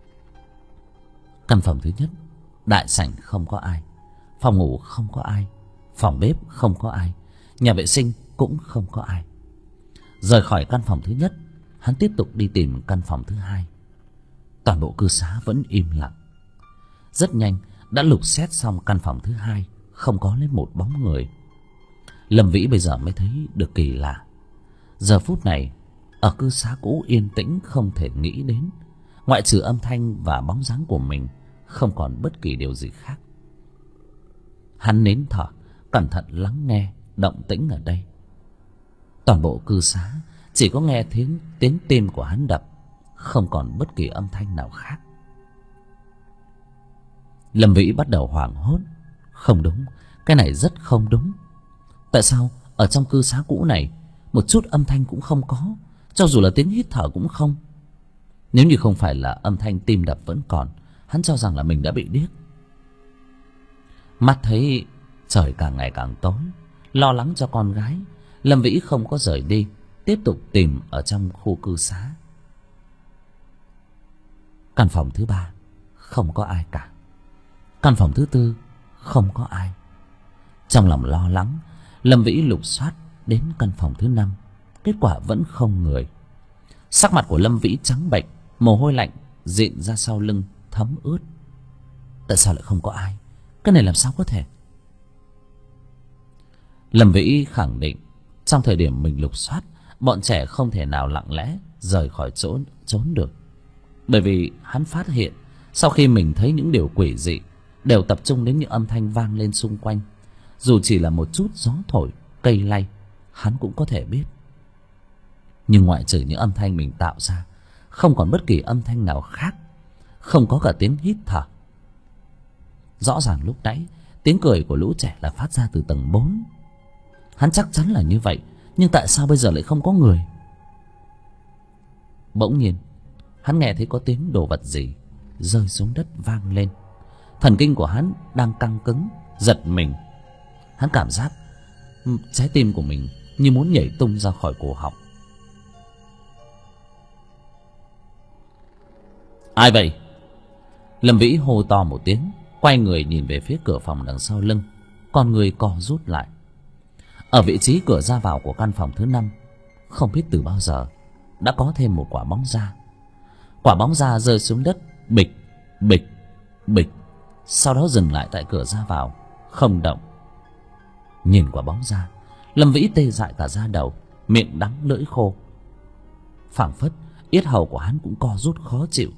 Căn phòng thứ nhất, đại sảnh không có ai, phòng ngủ không có ai, phòng bếp không có ai, nhà vệ sinh cũng không có ai. Rời khỏi căn phòng thứ nhất, hắn tiếp tục đi tìm căn phòng thứ hai. Toàn bộ cư xá vẫn im lặng. Rất nhanh đã lục xét xong căn phòng thứ hai, không có lấy một bóng người. Lâm Vĩ bây giờ mới thấy được kỳ lạ. Giờ phút này ở cư xá cũ yên tĩnh không thể nghĩ đến, ngoại trừ âm thanh và bóng dáng của mình, không còn bất kỳ điều gì khác. Hắn nín thở, cẩn thận lắng nghe động tĩnh ở đây. Toàn bộ cư xá chỉ có nghe tiếng tim của hắn đập, không còn bất kỳ âm thanh nào khác. Lâm Vĩ bắt đầu hoảng hốt. Không đúng, cái này rất không đúng. Tại sao ở trong cư xá cũ này một chút âm thanh cũng không có, cho dù là tiếng hít thở cũng không? Nếu như không phải là âm thanh tim đập vẫn còn, hắn cho rằng là mình đã bị điếc. Mắt thấy trời càng ngày càng tối, lo lắng cho con gái, Lâm Vĩ không có rời đi, tiếp tục tìm ở trong khu cư xá. Căn phòng thứ 3 không có ai cả. Căn phòng thứ 4 không có ai. Trong lòng lo lắng, Lâm Vĩ lục soát đến căn phòng thứ 5, kết quả vẫn không người. Sắc mặt của Lâm Vĩ trắng bệch, mồ hôi lạnh dịn ra sau lưng thấm ướt. Tại sao lại không có ai? Cái này làm sao có thể? Lâm Vĩ khẳng định Trong thời điểm mình lục soát, bọn trẻ không thể nào lặng lẽ rời khỏi chỗ trốn được. Bởi vì hắn phát hiện sau khi mình thấy những điều quỷ dị đều tập trung đến những âm thanh vang lên xung quanh. Dù chỉ là một chút gió thổi, cây lay, hắn cũng có thể biết. Nhưng ngoại trừ những âm thanh mình tạo ra, không còn bất kỳ âm thanh nào khác. Không có cả tiếng hít thở. Rõ ràng lúc nãy tiếng cười của lũ trẻ là phát ra từ tầng 4. Hắn chắc chắn là như vậy, nhưng tại sao bây giờ lại không có người? Bỗng nhiên hắn nghe thấy có tiếng đồ vật gì rơi xuống đất vang lên. Thần kinh của hắn đang căng cứng, giật mình. Hắn cảm giác trái tim của mình như muốn nhảy tung ra khỏi cổ họng. Ai vậy? Lâm Vĩ hô to một tiếng, quay người nhìn về phía cửa phòng đằng sau lưng. Con người co rút lại. Ở vị trí cửa ra vào của căn phòng thứ 5, không biết từ bao giờ đã có thêm một quả bóng da. Quả bóng da rơi xuống đất, bịch, bịch, bịch. Sau đó dừng lại tại cửa ra vào, không động. Nhìn quả bóng da, Lâm Vĩ tê dại cả da đầu, miệng đắng lưỡi khô. Phảng phất yết hầu của hắn cũng co rút khó chịu.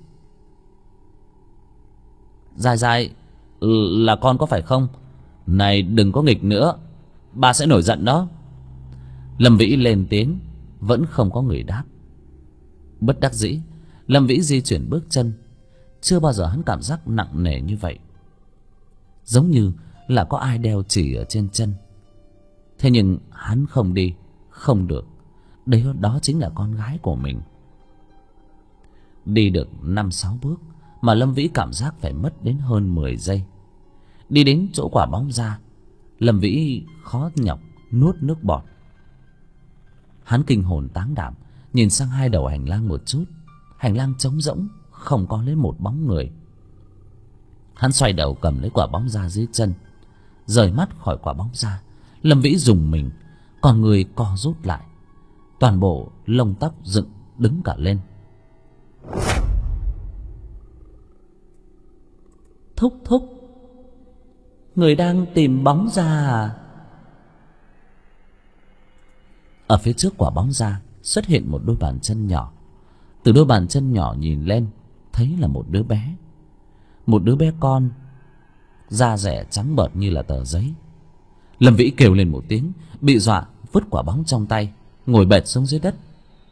Dài dài, là con có phải không? Này, đừng có nghịch nữa, ba sẽ nổi giận đó. Lâm Vĩ lên tiếng, vẫn không có người đáp. Bất đắc dĩ, Lâm Vĩ di chuyển bước chân. Chưa bao giờ hắn cảm giác nặng nề như vậy, giống như là có ai đeo chỉ ở trên chân. Thế nhưng hắn không đi, không được. Đó chính là con gái của mình. Đi được 5-6 bước mà Lâm Vĩ cảm giác phải mất đến hơn 10 giây. Đi đến chỗ quả bóng da, Lâm Vĩ khó nhọc nuốt nước bọt. Hắn kinh hồn táng đảm nhìn sang hai đầu hành lang một chút. Hành lang trống rỗng, không có lấy một bóng người. Hắn xoay đầu cầm lấy quả bóng da dưới chân. Rời mắt khỏi quả bóng da, Lâm Vĩ rùng mình, còn người co rút lại. Toàn bộ lông tóc dựng đứng cả lên. Thúc thúc, người đang tìm bóng da à? Ở phía trước quả bóng da xuất hiện một đôi bàn chân nhỏ. Từ đôi bàn chân nhỏ nhìn lên, thấy là một đứa bé. Một đứa bé con, da rẻ trắng bợt như là tờ giấy. Lâm Vĩ kêu lên một tiếng, bị dọa vứt quả bóng trong tay, ngồi bệt xuống dưới đất.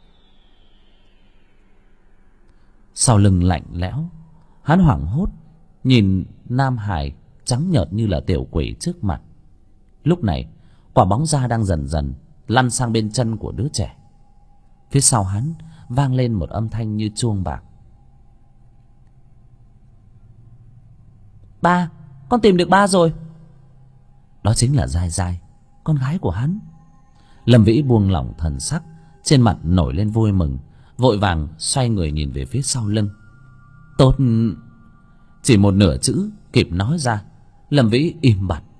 Sau lưng lạnh lẽo, hắn hoảng hốt nhìn nam hải trắng nhợt như là tiểu quỷ trước mặt. Lúc này quả bóng da đang dần dần lăn sang bên chân của đứa trẻ. Phía sau hắn vang lên một âm thanh như chuông bạc. Ba, con tìm được ba rồi. Đó chính là Dai Dai, con gái của hắn. Lâm Vĩ buông lỏng thần sắc, trên mặt nổi lên vui mừng, vội vàng xoay người nhìn về phía sau lưng. Tốt. Chỉ một nửa chữ kịp nói ra, Lâm Vĩ im bặt.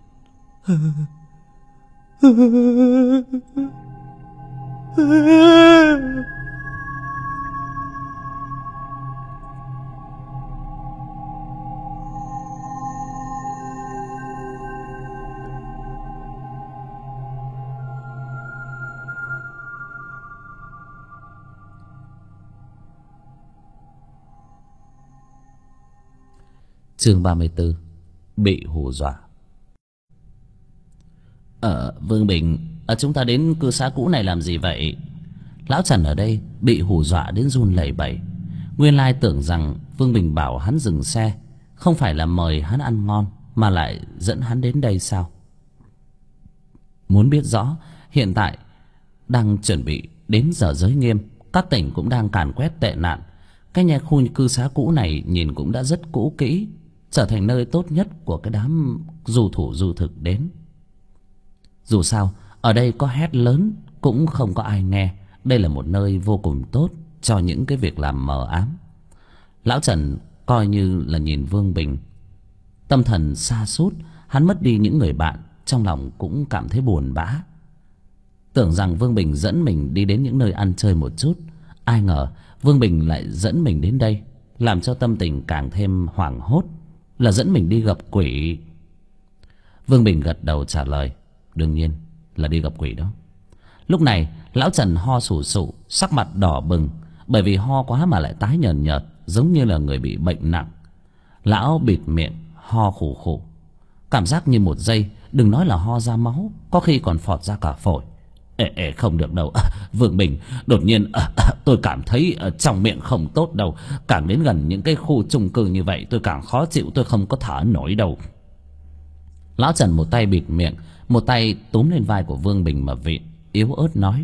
Chương 34. Bị hù dọa. Vương Bình, chúng ta đến cư xá cũ này làm gì vậy? Lão Trần ở đây bị hù dọa đến run lẩy bẩy. Nguyên lai tưởng rằng Vương Bình bảo hắn dừng xe, không phải là mời hắn ăn ngon, mà lại dẫn hắn đến đây sao? Muốn biết rõ, hiện tại đang chuẩn bị đến giờ giới nghiêm, các tỉnh cũng đang càn quét tệ nạn. Cái nhà khu cư xá cũ này nhìn cũng đã rất cũ kỹ, trở thành nơi tốt nhất của cái đám du thủ du thực đến. Dù sao ở đây có hét lớn cũng không có ai nghe. Đây là một nơi vô cùng tốt cho những cái việc làm mờ ám. Lão Trần coi như là nhìn Vương Bình, tâm thần sa sút. Hắn mất đi những người bạn, trong lòng cũng cảm thấy buồn bã. Tưởng rằng Vương Bình dẫn mình đi đến những nơi ăn chơi một chút, ai ngờ Vương Bình lại dẫn mình đến đây, làm cho tâm tình càng thêm hoảng hốt, là dẫn mình đi gặp quỷ. Vương Bình gật đầu trả lời, đương nhiên là đi gặp quỷ đó. Lúc này lão Trần ho sù sụ, sắc mặt đỏ bừng, bởi vì ho quá mà lại tái nhợt nhợt, giống như là người bị bệnh nặng. Lão bịt miệng ho khủ khủ, cảm giác như một giây, đừng nói là ho ra máu, có khi còn phọt ra cả phổi. Không được đâu, Vương Bình, đột nhiên tôi cảm thấy trong miệng không tốt đâu. Càng đến gần những cái khu chung cư như vậy tôi càng khó chịu, tôi không có thở nổi đâu. Lão Trần một tay bịt miệng, một tay túm lên vai của Vương Bình mà vịn, yếu ớt nói: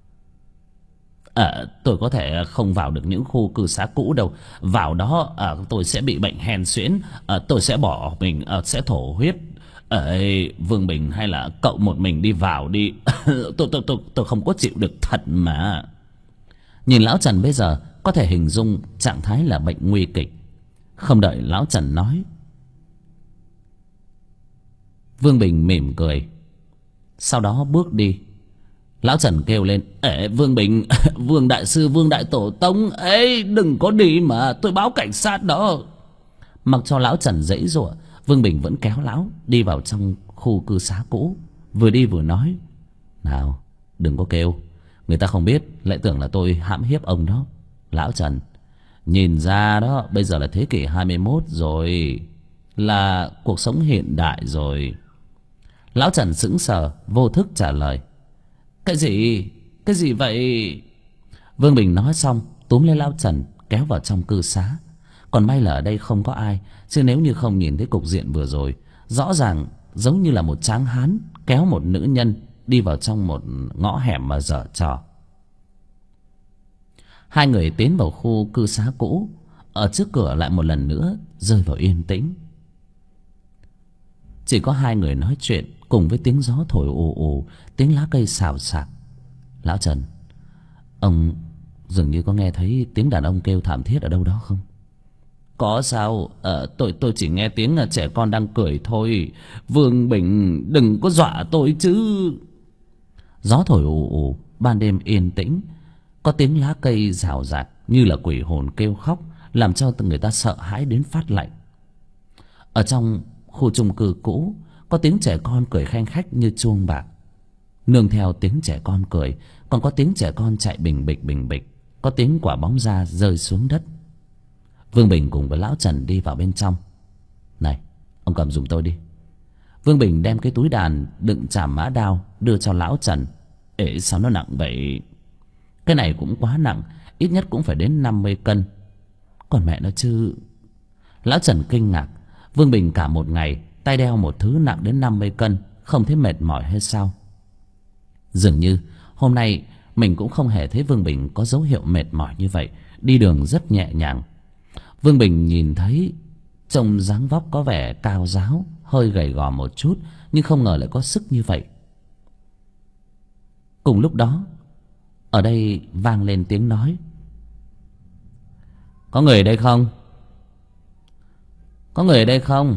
tôi có thể không vào được những khu cư xá cũ đâu. Vào đó tôi sẽ bị bệnh hen suyễn, tôi sẽ bỏ mình, sẽ thổ huyết. Vương Bình, hay là cậu một mình đi vào đi. Tôi không có chịu được thật mà. Nhìn lão Trần bây giờ có thể hình dung trạng thái là bệnh nguy kịch. Không đợi lão Trần nói, Vương Bình mỉm cười, sau đó bước đi. Lão Trần kêu lên: Vương Bình, Vương đại sư, Vương đại tổ tông, đừng có đi mà, tôi báo cảnh sát đó. Mặc cho lão Trần giãy giụa, Vương Bình vẫn kéo lão đi vào trong khu cư xá cũ, vừa đi vừa nói: nào, đừng có kêu, người ta không biết lại tưởng là tôi hãm hiếp ông đó. Lão Trần, nhìn ra đó, bây giờ là thế kỷ 21 rồi, là cuộc sống hiện đại rồi. Lão Trần sững sờ, vô thức trả lời: Cái gì vậy? Vương Bình nói xong túm lấy lão Trần kéo vào trong cư xá. Còn may là ở đây không có ai, chứ nếu như không nhìn thấy cục diện vừa rồi, rõ ràng giống như là một tráng hán kéo một nữ nhân đi vào trong một ngõ hẻm mà giở trò. Hai người tiến vào khu cư xá cũ, ở trước cửa lại một lần nữa rơi vào yên tĩnh. Chỉ có hai người nói chuyện cùng với tiếng gió thổi ù ù, tiếng lá cây xào xạc. Lão Trần, ông dường như có nghe thấy tiếng đàn ông kêu thảm thiết ở đâu đó không? Có sao? Tôi chỉ nghe tiếng trẻ con đang cười thôi. Vương Bình, đừng có dọa tôi chứ. Gió thổi ù ù, ban đêm yên tĩnh, có tiếng lá cây rào rạc như là quỷ hồn kêu khóc, làm cho người ta sợ hãi đến phát lạnh. Ở trong khu chung cư cũ, có tiếng trẻ con cười khanh khách như chuông bạc. Nương theo tiếng trẻ con cười, còn có tiếng trẻ con chạy bình bịch bình bịch, có tiếng quả bóng da rơi xuống đất. Vương Bình cùng với lão Trần đi vào bên trong. Này, ông cầm giùm tôi đi. Vương Bình đem cái túi đàn đựng chàm mã đao đưa cho lão Trần. Sao nó nặng vậy? Cái này cũng quá nặng, ít nhất cũng phải đến 50 cân. Còn mẹ nó chứ. Lão Trần kinh ngạc, Vương Bình cả một ngày tay đeo một thứ nặng đến 50 cân, không thấy mệt mỏi hay sao? Dường như hôm nay mình cũng không hề thấy Vương Bình có dấu hiệu mệt mỏi như vậy, đi đường rất nhẹ nhàng. Vương Bình nhìn thấy trông dáng vóc có vẻ cao ráo, hơi gầy gò một chút, nhưng không ngờ lại có sức như vậy. Cùng lúc đó, ở đây vang lên tiếng nói: Có người ở đây không? Có người ở đây không?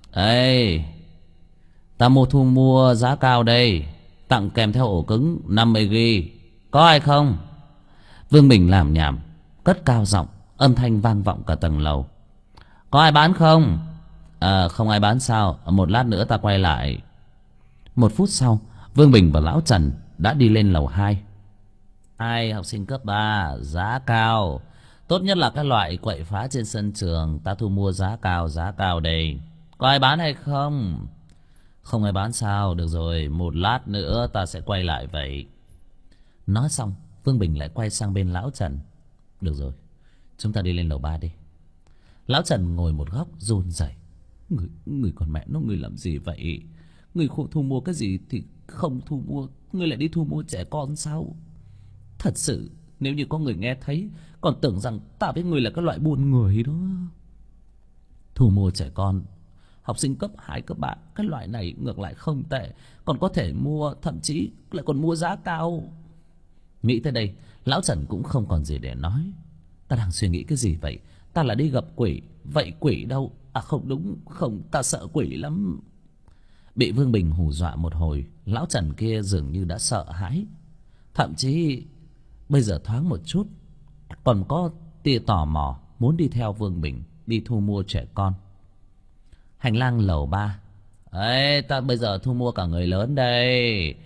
Ta thu mua giá cao đây, tặng kèm theo ổ cứng 50GB. Có ai không? Vương Bình làm nhảm, cất cao giọng, âm thanh vang vọng cả tầng lầu. Có ai bán không? Không ai bán sao? Một lát nữa ta quay lại. Một phút sau, Vương Bình và lão Trần đã đi lên lầu 2. Hai học sinh cấp 3, giá cao. Tốt nhất là cái loại quậy phá trên sân trường, ta thu mua giá cao đây. Có ai bán hay không? Không ai bán sao? Được rồi, một lát nữa ta sẽ quay lại vậy. Nói xong, Vương Bình lại quay sang bên lão Trần. Được rồi, chúng ta đi lên lầu 3 đi. Lão Trần ngồi một góc run rẩy. Người còn mẹ nó, người làm gì vậy? Người thu mua cái gì thì không thu mua, người lại đi thu mua trẻ con sao? Thật sự, nếu như có người nghe thấy còn tưởng rằng ta với người là cái loại buôn người đó. Thu mua trẻ con, học sinh cấp 2, cấp 3, cái loại này ngược lại không tệ, còn có thể mua, thậm chí lại còn mua giá cao. Nghĩ tới đây, lão Trần cũng không còn gì để nói. Ta đang suy nghĩ cái gì vậy? Ta là đi gặp quỷ, vậy quỷ đâu? Không đúng, không, ta sợ quỷ lắm. Bị Vương Bình hù dọa một hồi, lão Trần kia dường như đã sợ hãi. Thậm chí bây giờ thoáng một chút còn có tia tò mò muốn đi theo Vương Bình đi thu mua trẻ con. Hành lang lầu 3. Ta bây giờ thu mua cả người lớn đây.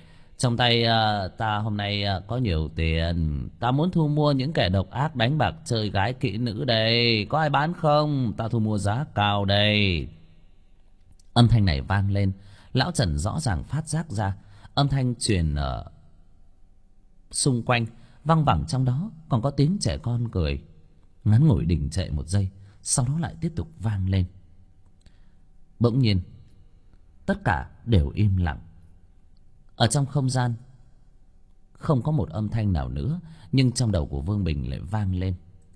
Trong tay ta hôm nay có nhiều tiền. Ta muốn thu mua những kẻ độc ác đánh bạc chơi gái kỹ nữ đây. Có ai bán không? Ta thu mua giá cao đây. Âm thanh này vang lên. Lão Trần rõ ràng phát giác ra. Âm thanh truyền ở xung quanh, văng vẳng trong đó còn có tiếng trẻ con cười. Ngắn ngủi đình trệ một giây, sau đó lại tiếp tục vang lên. Bỗng nhiên tất cả đều im lặng. Ở trong không gian không có một âm thanh nào nữa, nhưng trong đầu của Vương Bình lại vang lên.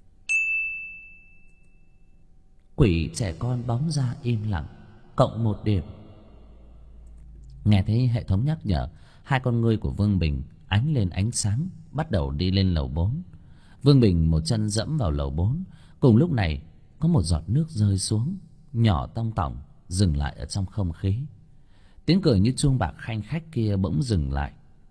Quỷ trẻ con bóng ra im lặng, cộng 1 điểm. Nghe thấy hệ thống nhắc nhở, hai con ngươi của Vương Bình ánh lên ánh sáng, bắt đầu đi lên lầu 4. Vương Bình một chân dẫm vào lầu 4. Cùng lúc này có một giọt nước rơi xuống, nhỏ tong tỏng, dừng lại ở trong không khí. Tiếng cười như chuông bạc khanh khách kia bỗng dừng lại.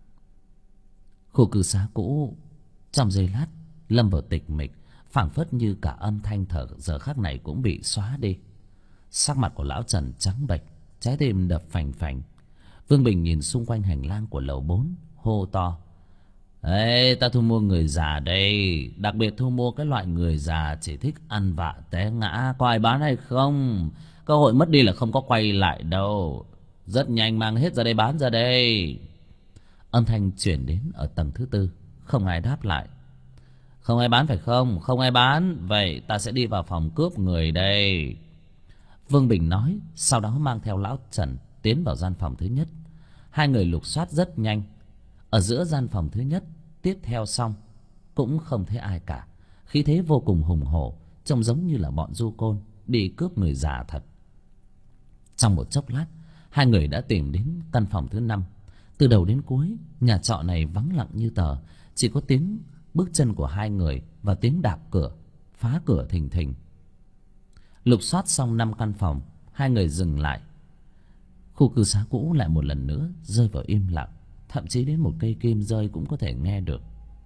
Khu cư xá cũ trong giây lát lâm vào tịch mịch, phảng phất như cả âm thanh thở giờ khắc này cũng bị xóa đi. Sắc mặt của lão Trần trắng bệch, trái tim đập phành phành. Vương Bình nhìn xung quanh hành lang của lầu 4, hô to: Ê, ta thu mua người già đây. Đặc biệt thu mua cái loại người già chỉ thích ăn vạ té ngã. Có ai bán hay không? Cơ hội mất đi là không có quay lại đâu. Rất nhanh mang hết ra đây, bán ra đây. Âm thanh chuyển đến ở tầng thứ 4. Không ai đáp lại. Không ai bán phải không? Không ai bán. Vậy ta sẽ đi vào phòng cướp người đây. Vương Bình nói, sau đó mang theo lão Trần tiến vào gian phòng thứ nhất. Hai người lục soát rất nhanh. Ở giữa gian phòng thứ nhất, tiếp theo xong, cũng không thấy ai cả. Khí thế vô cùng hùng hổ, trông giống như là bọn du côn đi cướp người già thật. Trong một chốc lát, hai người đã tìm đến căn phòng thứ 5. Từ đầu đến cuối, nhà trọ này vắng lặng như tờ. Chỉ có tiếng bước chân của hai người và tiếng đạp cửa, phá cửa thình thình. Lục soát xong 5 căn phòng, hai người dừng lại. Khu cư xá cũ lại một lần nữa rơi vào im lặng. Thậm chí đến một cây kim rơi cũng có thể nghe được.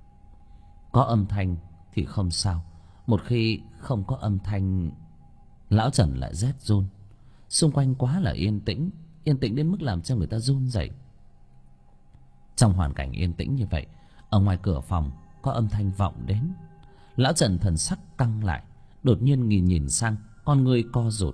Có âm thanh thì không sao, một khi không có âm thanh, lão Trần lại rét run. Xung quanh quá là yên tĩnh, yên tĩnh đến mức làm cho người ta run rẩy. Trong hoàn cảnh yên tĩnh như vậy, ở ngoài cửa phòng có âm thanh vọng đến. Lão Trần thần sắc căng lại, đột nhiên nhìn sang, con người co rụt.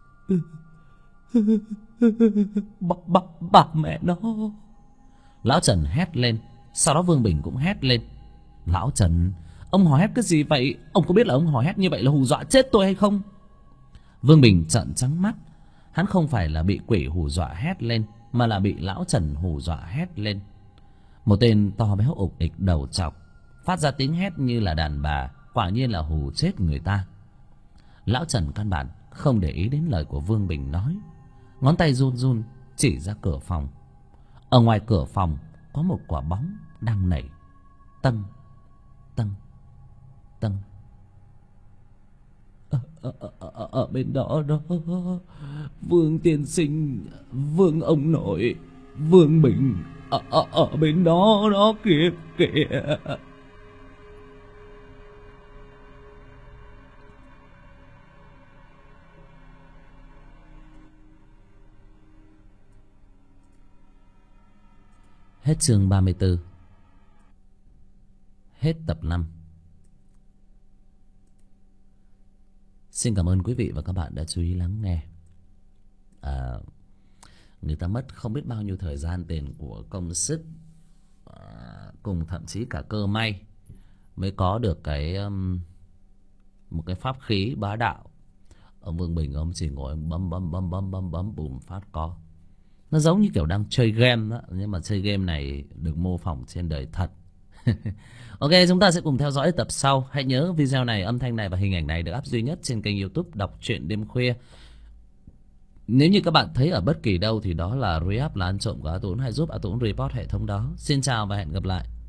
Bà mẹ nó! Lão Trần hét lên. Sau đó Vương Bình cũng hét lên. Lão Trần, ông hò hét cái gì vậy? Ông có biết là ông hò hét như vậy là hù dọa chết tôi hay không? Vương Bình trợn trắng mắt. Hắn không phải là bị quỷ hù dọa hét lên, mà là bị lão Trần hù dọa hét lên. Một tên to béo ục ịch đầu trọc, phát ra tiếng hét như là đàn bà, quả nhiên là hù chết người ta. Lão Trần căn bản không để ý đến lời của Vương Bình nói, ngón tay run run chỉ ra cửa phòng. Ở ngoài cửa phòng có một quả bóng đang nảy. Tâng tâng tâng. Ở bên đó đó, Vương tiên sinh, Vương ông nội, Vương Bình ở bên đó đó kìa kìa. Hết chương 34. Hết tập 5. Xin cảm ơn quý vị và các bạn đã chú ý lắng nghe. Người ta mất không biết bao nhiêu thời gian, tiền của, công sức, cùng thậm chí cả cơ may mới có được một cái pháp khí bá đạo. Ông Vương Bình ông chỉ ngồi bấm bùm phát có. Nó giống như kiểu đang chơi game đó, nhưng mà chơi game này được mô phỏng trên đời thật. Ok, chúng ta sẽ cùng theo dõi tập sau. Hãy nhớ video này, âm thanh này và hình ảnh này được up duy nhất trên kênh YouTube Đọc Truyện Đêm Khuya. Nếu như các bạn thấy ở bất kỳ đâu thì đó là re-up là ăn trộm của A Tũng, hãy giúp A Tũng report hệ thống đó. Xin chào và hẹn gặp lại.